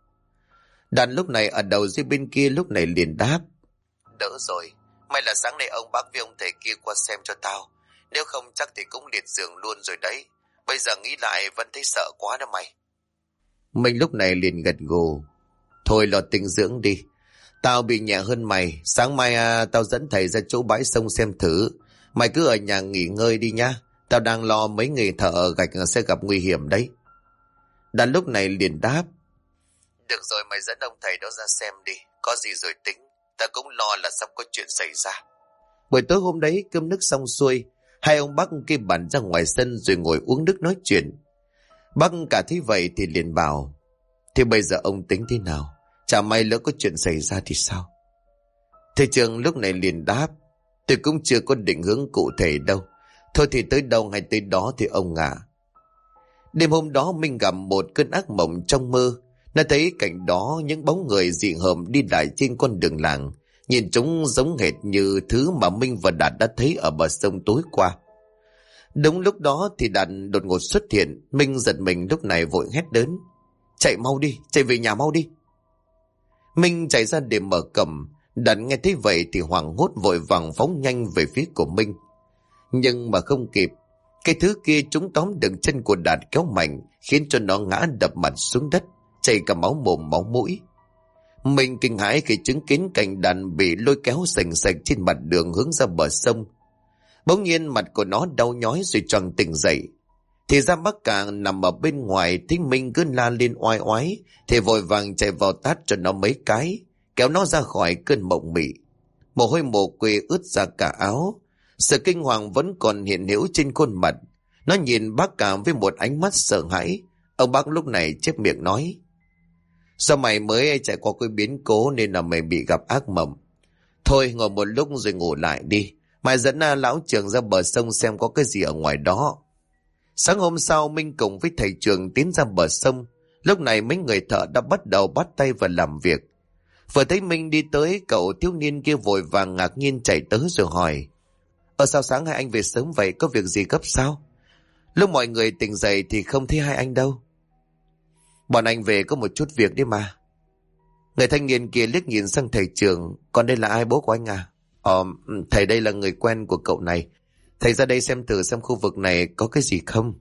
Speaker 1: Đạt lúc này ở đầu dưới bên kia lúc này liền đáp. Đỡ rồi, may là sáng nay ông bác với ông thầy kia qua xem cho tao. Nếu không chắc thì cũng liệt giường luôn rồi đấy. Bây giờ nghĩ lại vẫn thấy sợ quá đó mày. Minh lúc này liền gật gù. Thôi lo tĩnh dưỡng đi. Tao bị nhẹ hơn mày. Sáng mai tao dẫn thầy ra chỗ bãi sông xem thử. Mày cứ ở nhà nghỉ ngơi đi nhá. Tao đang lo mấy người thợ gạch sẽ gặp nguy hiểm đấy. Đạt lúc này liền đáp. Được rồi, mày dẫn ông thầy đó ra xem đi. Có gì rồi tính. Tao cũng lo là sắp có chuyện xảy ra. Buổi tối hôm đấy cơm nước xong xuôi. Hai ông bác kia bàn ra ngoài sân rồi ngồi uống nước nói chuyện. Bác cả thấy vậy thì liền bảo. Thì bây giờ ông tính thế nào? Chả may lỡ có chuyện xảy ra thì sao? Thầy trường lúc này liền đáp. Tôi cũng chưa có định hướng cụ thể đâu. Thôi thì tới đâu hay tới đó thì ông ạ. Đêm hôm đó Minh gặp một cơn ác mộng trong mơ. Nó thấy cảnh đó những bóng người dị hợm đi lại trên con đường làng. Nhìn chúng giống hệt như thứ mà Minh và Đạt đã thấy ở bờ sông tối qua. Đúng lúc đó thì Đạt đột ngột xuất hiện. Minh giật mình lúc này vội hét lớn. Chạy mau đi, chạy về nhà mau đi. Minh chạy ra để mở cổng. Đạt nghe thấy vậy thì hoảng hốt vội vàng phóng nhanh về phía của Minh. Nhưng mà không kịp. Cái thứ kia trúng tóm được chân của Đạt kéo mạnh, khiến cho nó ngã đập mặt xuống đất, chảy cả máu mồm máu mũi. Mình kinh hãi khi chứng kiến cảnh Đạt bị lôi kéo sành sạch trên mặt đường hướng ra bờ sông. Bỗng nhiên mặt của nó đau nhói rồi choàng tỉnh dậy. Thì ra bác cả nằm ở bên ngoài, thấy Minh cứ la lên oai oái thì vội vàng chạy vào tát cho nó mấy cái, kéo nó ra khỏi cơn mộng mị. Mồ hôi mồ quê ướt ra cả áo. Sự kinh hoàng vẫn còn hiện hữu trên khuôn mặt. Nó nhìn bác cả với một ánh mắt sợ hãi. Ông bác lúc này chép miệng nói. Sao mày mới trải qua cái biến cố nên là mày bị gặp ác mộng? Thôi ngồi một lúc rồi ngủ lại đi. Mày dẫn lão trường ra bờ sông xem có cái gì ở ngoài đó. Sáng hôm sau Minh cùng với thầy trường tiến ra bờ sông. Lúc này mấy người thợ đã bắt đầu bắt tay vào làm việc. Vừa thấy Minh đi tới, cậu thiếu niên kia vội vàng ngạc nhiên chạy tới rồi hỏi. Sao sáng hai anh về sớm vậy, có việc gì gấp sao? Lúc mọi người tỉnh dậy thì không thấy hai anh đâu. Bọn anh về có một chút việc đi mà. Người thanh niên kia liếc nhìn sang thầy trường. Còn đây là ai, bố của anh à? Thầy đây là người quen của cậu này. Thầy ra đây xem thử xem khu vực này có cái gì không.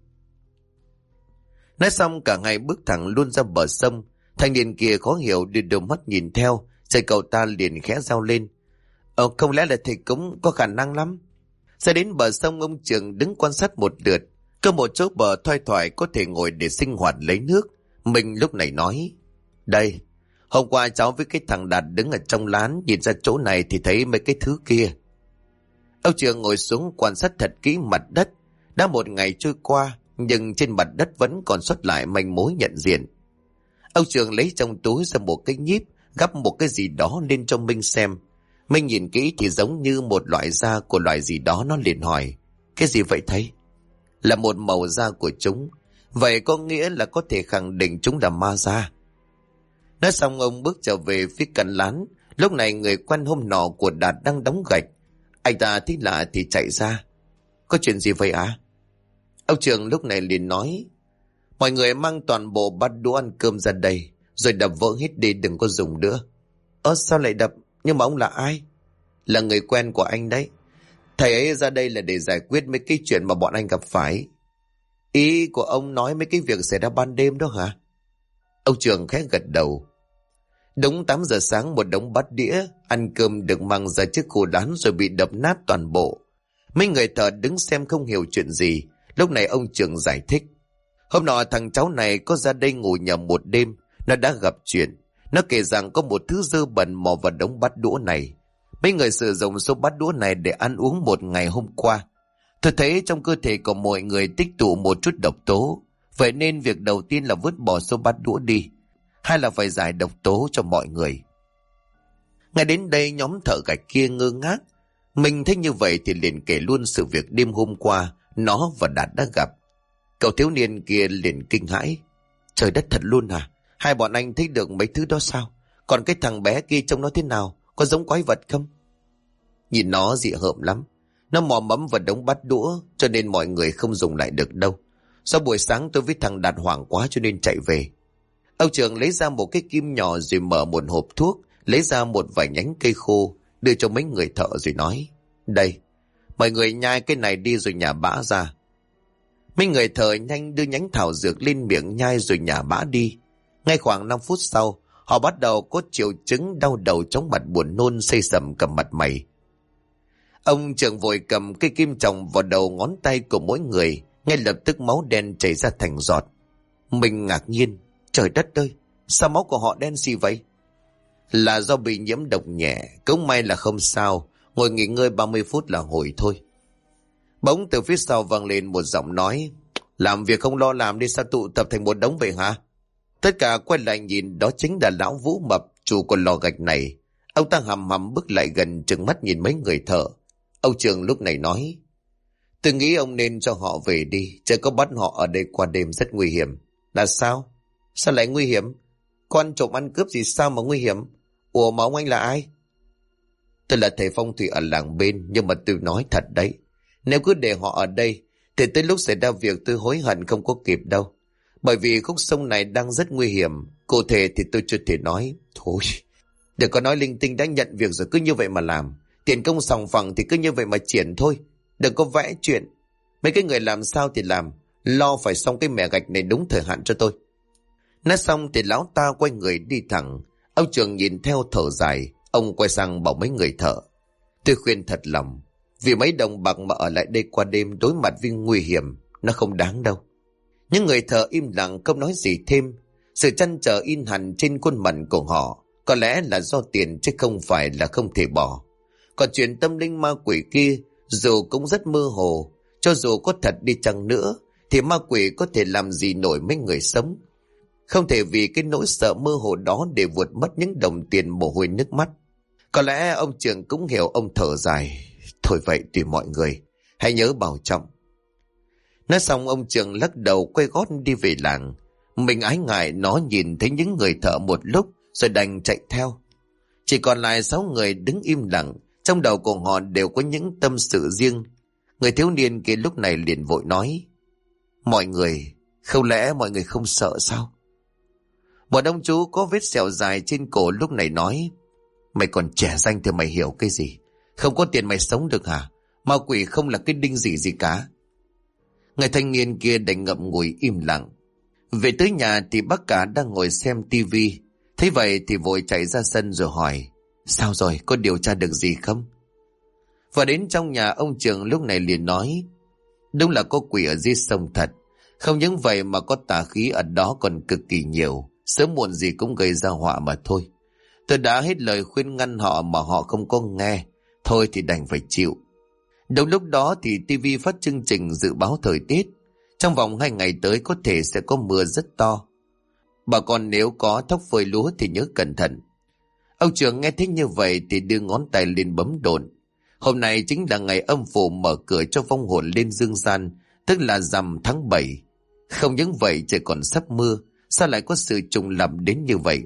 Speaker 1: Nói xong cả hai bước thẳng luôn ra bờ sông. Thanh niên kia khó hiểu đưa đôi mắt nhìn theo. Rồi cậu ta liền khẽ rao lên. Không lẽ là thầy cũng có khả năng lắm. Ra đến bờ sông ông trường đứng quan sát một lượt. Có một chỗ bờ thoai thoải có thể ngồi để sinh hoạt lấy nước. Mình lúc này nói. Đây, hôm qua cháu với cái thằng Đạt đứng ở trong lán, nhìn ra chỗ này thì thấy mấy cái thứ kia. Ông trường ngồi xuống quan sát thật kỹ mặt đất. Đã một ngày trôi qua, nhưng trên mặt đất vẫn còn xuất lại manh mối nhận diện. Ông trường lấy trong túi ra một cái nhíp, gắp một cái gì đó lên cho Minh xem. Minh nhìn kỹ thì giống như một loại da của loài gì đó. Nó liền hỏi. Cái gì vậy thầy? Là một màu da của chúng. Vậy có nghĩa là có thể khẳng định chúng là ma da. Nói xong ông bước trở về phía cạnh lán. Lúc này người quen hôm nọ của Đạt đang đóng gạch. Anh ta thấy lạ thì chạy ra. Có chuyện gì vậy à? Ông trường lúc này liền nói. Mọi người mang toàn bộ bát đũa ăn cơm ra đây, rồi đập vỡ hết đi, đừng có dùng nữa. Sao lại đập? Nhưng mà ông là ai? Là người quen của anh đấy. Thầy ấy ra đây là để giải quyết mấy cái chuyện mà bọn anh gặp phải. Ý của ông nói mấy cái việc xảy ra ban đêm đó hả? Ông Trường khẽ gật đầu. Đúng 8 giờ sáng một đống bát đĩa ăn cơm được mang ra trước khu đán rồi bị đập nát toàn bộ. Mấy người thợ đứng xem không hiểu chuyện gì. Lúc này ông Trường giải thích. Hôm nọ thằng cháu này có ra đây ngủ nhầm một đêm. Nó đã gặp chuyện. Nó kể rằng có một thứ dơ bẩn mò vào đống bát đũa này. Mấy người sử dụng số bát đũa này để ăn uống một ngày hôm qua. Tôi thấy trong cơ thể của mọi người tích tụ một chút độc tố. Vậy nên việc đầu tiên là vứt bỏ số bát đũa đi. Hay là phải giải độc tố cho mọi người. Ngay đến đây nhóm thợ gạch kia ngơ ngác. Mình thấy như vậy thì liền kể luôn sự việc đêm hôm qua nó và Đạt đã gặp. Cậu thiếu niên kia liền kinh hãi. Trời đất thật luôn hả? Hai bọn anh thấy được mấy thứ đó sao? Còn cái thằng bé kia trông nó thế nào? Có giống quái vật không? Nhìn nó dị hợm lắm. Nó mò mẫm vào đống bát đũa cho nên mọi người không dùng lại được đâu. Sau buổi sáng tôi với thằng Đạt hoảng quá cho nên chạy về. Ông Trường lấy ra một cái kim nhỏ rồi mở một hộp thuốc, lấy ra một vài nhánh cây khô, đưa cho mấy người thợ rồi nói. Đây, mọi người nhai cái này đi rồi nhả bã ra. Mấy người thợ nhanh đưa nhánh thảo dược lên miệng nhai rồi nhả bã đi. Ngay khoảng 5 phút sau, họ bắt đầu có triệu chứng đau đầu, chóng mặt, buồn nôn, xây sẩm cả mặt mày. Ông Trường vội cầm cây kim chòng vào đầu ngón tay của mỗi người, ngay lập tức máu đen chảy ra thành giọt. Mình ngạc nhiên, trời đất ơi, sao máu của họ đen xì vậy? Là do bị nhiễm độc nhẹ, cũng may là không sao, ngồi nghỉ ngơi 30 phút là hồi thôi. Bỗng từ phía sau vang lên một giọng nói, làm việc không lo làm đi sao tụ tập thành một đống vậy hả? Tất cả quay lại nhìn, đó chính là lão Vũ Mập, chủ của lò gạch này. Ông ta hầm hầm bước lại gần, trừng mắt nhìn mấy người thợ. Ông Trường lúc này nói, tôi nghĩ ông nên cho họ về đi, chứ có bắt họ ở đây qua đêm rất nguy hiểm. Là sao? Sao lại nguy hiểm? Con trộm ăn cướp gì sao mà nguy hiểm? Ủa mà ông anh là ai? Tôi là thầy phong thủy ở làng bên, nhưng mà tôi nói thật đấy. Nếu cứ để họ ở đây, thì tới lúc xảy ra việc tôi hối hận không có kịp đâu. Bởi vì khúc sông này đang rất nguy hiểm. Cụ thể thì tôi chưa thể nói. Thôi, đừng có nói linh tinh, đã nhận việc rồi cứ như vậy mà làm. Tiền công sòng phẳng thì cứ như vậy mà triển thôi. Đừng có vẽ chuyện. Mấy cái người làm sao thì làm. Lo phải xong cái mẻ gạch này đúng thời hạn cho tôi. Nói xong thì lão ta quay người đi thẳng. Ông Trường nhìn theo thở dài. Ông quay sang bảo mấy người thợ, tôi khuyên thật lòng, vì mấy đồng bạc mà ở lại đây qua đêm đối mặt với nguy hiểm, nó không đáng đâu. Những người thợ im lặng không nói gì thêm. Sự trăn trở in hẳn trên khuôn mặt của họ. Có lẽ là do tiền chứ không phải là không thể bỏ. Còn chuyện tâm linh ma quỷ kia, dù cũng rất mơ hồ. Cho dù có thật đi chăng nữa, thì ma quỷ có thể làm gì nổi mấy người sống. Không thể vì cái nỗi sợ mơ hồ đó để vụt mất những đồng tiền mồ hôi nước mắt. Có lẽ ông Trường cũng hiểu, ông thở dài. Thôi vậy tùy mọi người, hãy nhớ bảo trọng. Nói xong ông Trường lắc đầu quay gót đi về làng. Mình ái ngại nó nhìn thấy những người thợ một lúc rồi đành chạy theo. Chỉ còn lại 6 người đứng im lặng. Trong đầu của họ đều có những tâm sự riêng. Người thiếu niên kia lúc này liền vội nói, mọi người, không lẽ mọi người không sợ sao? Một ông chú có vết sẹo dài trên cổ lúc này nói, mày còn trẻ danh thì mày hiểu cái gì? Không có tiền mày sống được hả? Ma quỷ không là cái đinh gì cả. Người thanh niên kia đành ngậm ngùi im lặng. Về tới nhà thì bác cả đang ngồi xem tivi. Thấy vậy thì vội chạy ra sân rồi hỏi, sao rồi, có điều tra được gì không? Và đến trong nhà, ông Trường lúc này liền nói, đúng là có quỷ ở dưới sông thật. Không những vậy mà có tà khí ở đó còn cực kỳ nhiều. Sớm muộn gì cũng gây ra họa mà thôi. Tôi đã hết lời khuyên ngăn họ mà họ không có nghe. Thôi thì đành phải chịu. Đúng lúc đó thì TV phát chương trình dự báo thời tiết. Trong vòng 2 ngày tới có thể sẽ có mưa rất to. Bà con nếu có thóc phơi lúa thì nhớ cẩn thận. Ông Trường nghe thấy như vậy thì đưa ngón tay lên bấm độn. Hôm nay chính là ngày âm phủ mở cửa cho vong hồn lên dương gian, tức là rằm tháng 7. Không những vậy trời còn sắp mưa, sao lại có sự trùng lặp đến như vậy?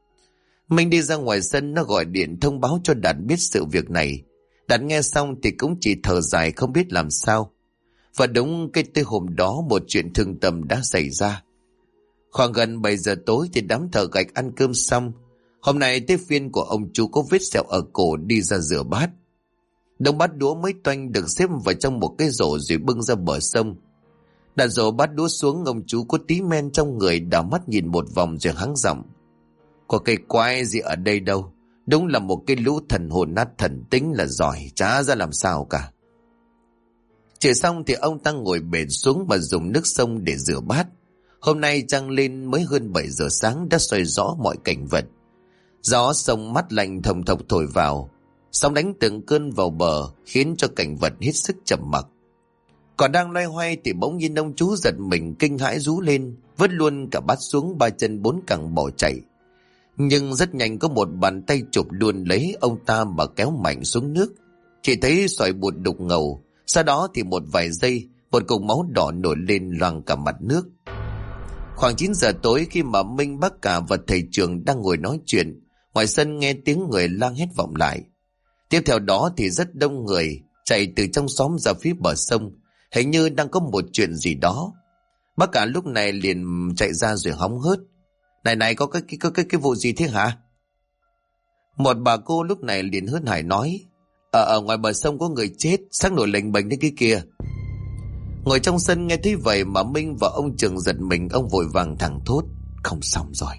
Speaker 1: Mình đi ra ngoài sân, nó gọi điện thông báo cho Đạt biết sự việc này. Đạt nghe xong thì cũng chỉ thở dài không biết làm sao. Và đúng cái tới hôm đó một chuyện thương tâm đã xảy ra. Khoảng gần 7 giờ tối thì đám thợ gạch ăn cơm xong. Hôm nay tới phiên của ông chú có vết sẹo ở cổ đi ra rửa bát. Đống bát đũa mới toanh được xếp vào trong một cái rổ rồi bưng ra bờ sông. Đã dỗ bát đũa xuống, ông chú có tí men trong người, đảo mắt nhìn một vòng rồi hắng giọng: có cái quái gì ở đây đâu, đúng là một cái lũ thần hồn nát thần tính là giỏi, chả ra làm sao cả. Chửi xong thì ông ta ngồi bệt xuống và dùng nước sông để rửa bát. Hôm nay trăng lên mới hơn 7 giờ sáng đã soi rõ mọi cảnh vật. Gió sông mát lạnh thồng thộc thổi vào, sóng đánh từng cơn vào bờ khiến cho cảnh vật hết sức trầm mặc. Còn đang loay hoay thì bỗng nhiên ông chú giật mình kinh hãi rú lên, vứt luôn cả bát xuống, ba chân bốn cẳng bỏ chạy. Nhưng rất nhanh có một bàn tay chụp luôn lấy ông ta mà kéo mạnh xuống nước. Chỉ thấy sỏi bùn đục ngầu, sau đó thì một vài giây một cục máu đỏ nổi lên loang cả mặt nước. Khoảng 9 giờ tối, khi mà Minh, bác cả và thầy trường đang ngồi nói chuyện, ngoài sân nghe tiếng người lang hét vọng lại. Tiếp theo đó thì rất đông người chạy từ trong xóm ra phía bờ sông, hình như đang có một chuyện gì đó. Bác cả lúc này liền chạy ra rồi hóng hớt: Này, có cái vụ gì thế hả? Một bà cô lúc này liền hớt hải nói: Ở ngoài bờ sông có người chết, xác nổi lềnh bềnh thế kia kìa. Ngồi trong sân nghe thấy vậy mà Minh và ông Trường giật mình, ông vội vàng thẳng thốt: không xong rồi.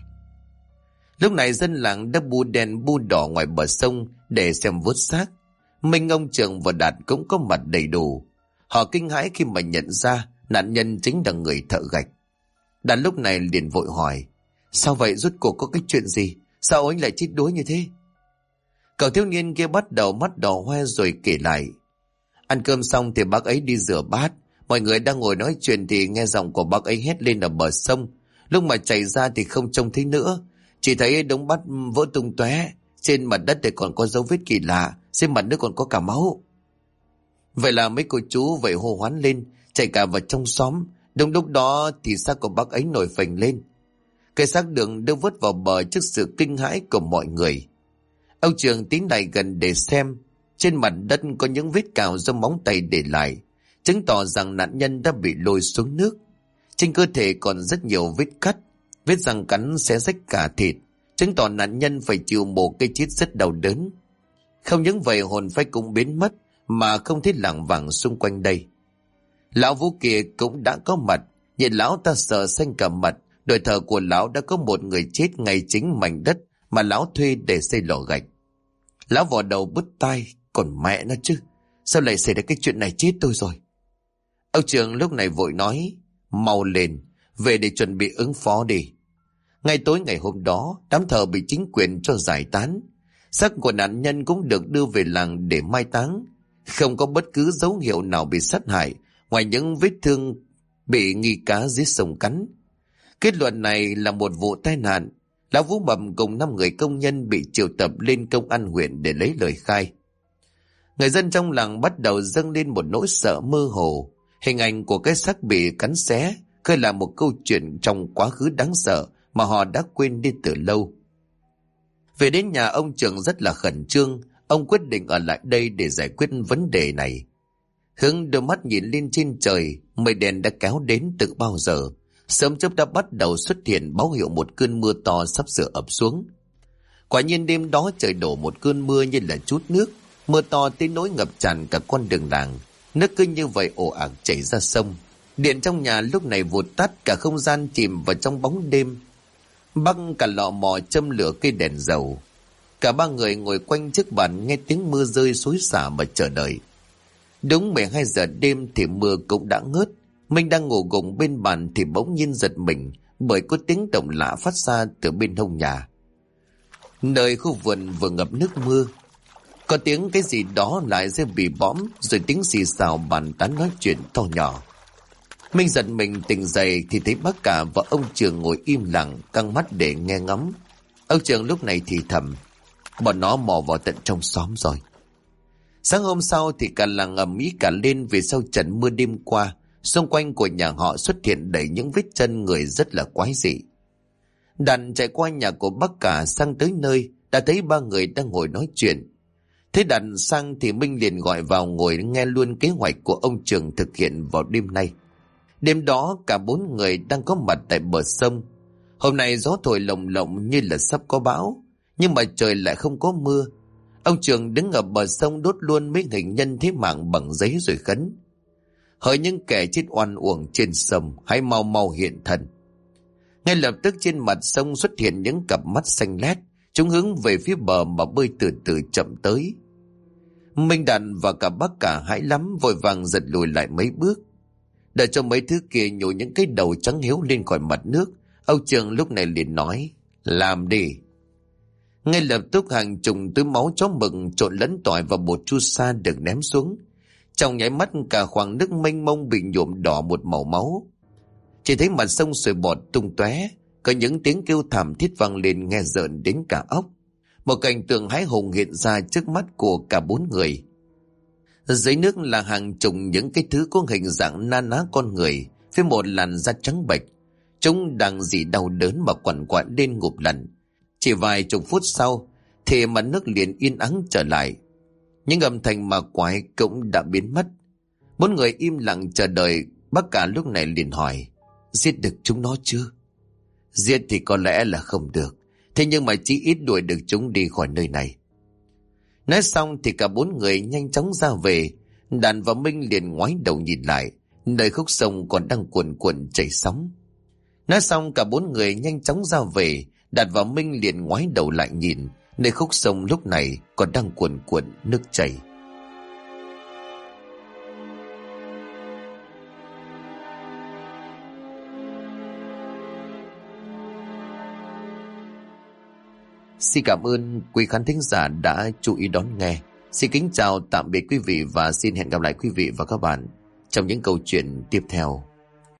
Speaker 1: Lúc này dân làng đã bu đen bu đỏ ngoài bờ sông để xem vớt xác. Minh, ông Trường và Đạt cũng có mặt đầy đủ. Họ kinh hãi khi mà nhận ra nạn nhân chính là người thợ gạch. Đạt lúc này liền vội hỏi: sao vậy, rốt cuộc có cái chuyện gì? Sao anh lại chết đuối như thế? Cậu thiếu niên kia bắt đầu mắt đỏ hoe rồi kể lại: ăn cơm xong thì bác ấy đi rửa bát, mọi người đang ngồi nói chuyện thì nghe giọng của bác ấy hét lên ở bờ sông. Lúc mà chạy ra thì không trông thấy nữa, chỉ thấy đống bát vỡ tung tóe, trên mặt đất thì còn có dấu vết kỳ lạ, trên mặt nước còn có cả máu. Vậy là mấy cô chú vậy hô hoán lên, chạy cả vào trong xóm. Đúng lúc đó thì xác của bác ấy nổi phình lên. Cái xác được đưa vớt vào bờ trước sự kinh hãi của mọi người. Ông Trường tiến lại gần để xem. Trên mặt đất có những vết cào do móng tay để lại, chứng tỏ rằng nạn nhân đã bị lôi xuống nước. Trên cơ thể còn rất nhiều vết cắt, vết răng cắn xé rách cả thịt, chứng tỏ nạn nhân phải chịu một cái chết rất đau đớn. Không những vậy, hồn phách cũng biến mất mà không thấy lảng vảng xung quanh đây. Lão Vũ kia cũng đã có mặt, nhìn lão ta sợ xanh cả mặt. Đội thờ của lão đã có một người chết ngay chính mảnh đất mà lão thuê để xây lò gạch. Lão vò đầu bứt tai: còn mẹ nó chứ, sao lại xảy ra cái chuyện này, chết tôi rồi. Ông Trường lúc này vội nói: mau lên, về để chuẩn bị ứng phó đi. Ngay tối ngày hôm đó, đám thờ bị chính quyền cho giải tán. Xác của nạn nhân cũng được đưa về làng để mai táng. Không có bất cứ dấu hiệu nào bị sát hại, ngoài những vết thương bị nghi cá dưới sông cắn. Kết luận này là một vụ tai nạn. Lão Vũ Mầm cùng 5 người công nhân bị triệu tập lên công an huyện để lấy lời khai. Người dân trong làng bắt đầu dâng lên một nỗi sợ mơ hồ. Hình ảnh của cái xác bị cắn xé khơi là một câu chuyện trong quá khứ đáng sợ mà họ đã quên đi từ lâu. Về đến nhà, ông Trường rất là khẩn trương. Ông quyết định ở lại đây để giải quyết vấn đề này. Hướng đôi mắt nhìn lên trên trời, mây đen đã kéo đến từ bao giờ. Sớm chớp đã bắt đầu xuất hiện, báo hiệu một cơn mưa to sắp sửa ập xuống. Quả nhiên đêm đó trời đổ một cơn mưa như là trút nước. Mưa to tới nỗi ngập tràn cả con đường làng. Nước cứ như vậy ồ ạt chảy ra sông. Điện trong nhà lúc này vụt tắt, cả không gian chìm vào trong bóng đêm. Băng cả lọ mò châm lửa cây đèn dầu. Cả ba người ngồi quanh chiếc bàn nghe tiếng mưa rơi xối xả mà chờ đợi. Đúng 12 giờ đêm thì mưa cũng đã ngớt. Minh đang ngủ gục bên bàn thì bỗng nhiên giật mình bởi có tiếng động lạ phát ra từ bên hông nhà. Nơi khu vườn vừa ngập nước mưa, có tiếng cái gì đó lại rơi bị bõm, rồi tiếng xì xào bàn tán nói chuyện to nhỏ. Minh giật mình tỉnh dậy thì thấy bác cả và ông Trường ngồi im lặng căng mắt để nghe ngóng. Ông Trường lúc này thì thầm: bọn nó mò vào tận trong xóm rồi. Sáng hôm sau thì cả làng ầm ĩ cả lên vì sau trận mưa đêm qua, xung quanh của nhà họ xuất hiện đầy những vết chân người rất là quái dị. Đàn chạy qua nhà của bác cả sang tới nơi, đã thấy ba người đang ngồi nói chuyện. Thế Đàn sang thì Minh liền gọi vào ngồi nghe luôn kế hoạch của ông Trường thực hiện vào đêm nay. Đêm đó cả 4 người đang có mặt tại bờ sông. Hôm nay gió thổi lồng lộng như là sắp có bão, nhưng mà trời lại không có mưa. Ông Trường đứng ở bờ sông đốt luôn mấy hình nhân thế mạng bằng giấy rồi khấn: hỡi những kẻ chết oan uổng trên sông, hãy mau mau hiện thân. Ngay lập tức trên mặt sông xuất hiện những cặp mắt xanh lét, chúng hướng về phía bờ mà bơi từ từ chậm tới. Minh Đạt và cả bác cả hãi lắm, vội vàng giật lùi lại mấy bước. Đợi cho mấy thứ kia nhổ những cái đầu trắng hiếu lên khỏi mặt nước, Âu Trường lúc này liền nói: làm đi. Ngay lập tức hàng chục túi máu chó mực trộn lẫn tỏi và bột chu sa được ném xuống. Trong nháy mắt cả khoảng nước mênh mông bị nhuộm đỏ một màu máu. Chỉ thấy mặt sông sôi bọt tung tóe, có những tiếng kêu thảm thiết vang lên nghe rợn đến cả óc. Một cảnh tượng hãi hùng hiện ra trước mắt của cả bốn người. Dưới nước là hàng chục những cái thứ có hình dạng na ná con người, với một làn da trắng bệch. Chúng đang rỉ đau đớn mà quằn quại lên ngụp lặn. Chỉ vài chục phút sau thì mặt nước liền yên ắng trở lại. Những âm thanh ma quái cũng đã biến mất. Bốn người im lặng chờ đợi. Bác cả lúc này liền hỏi: giết được chúng nó chưa? Giết thì có lẽ là không được, thế nhưng mà chỉ ít đuổi được chúng đi khỏi nơi này. Nói xong thì cả bốn người nhanh chóng ra về. Đàn và Minh liền ngoái đầu nhìn lại, nơi khúc sông còn đang cuồn cuộn chảy sóng. Nói xong cả bốn người nhanh chóng ra về. Đạt và Minh liền ngoái đầu lại nhìn, nơi khúc sông lúc này còn đang cuồn cuộn nước chảy. Xin cảm ơn quý khán thính giả đã chú ý đón nghe. Xin kính chào tạm biệt quý vị và xin hẹn gặp lại quý vị và các bạn trong những câu chuyện tiếp theo.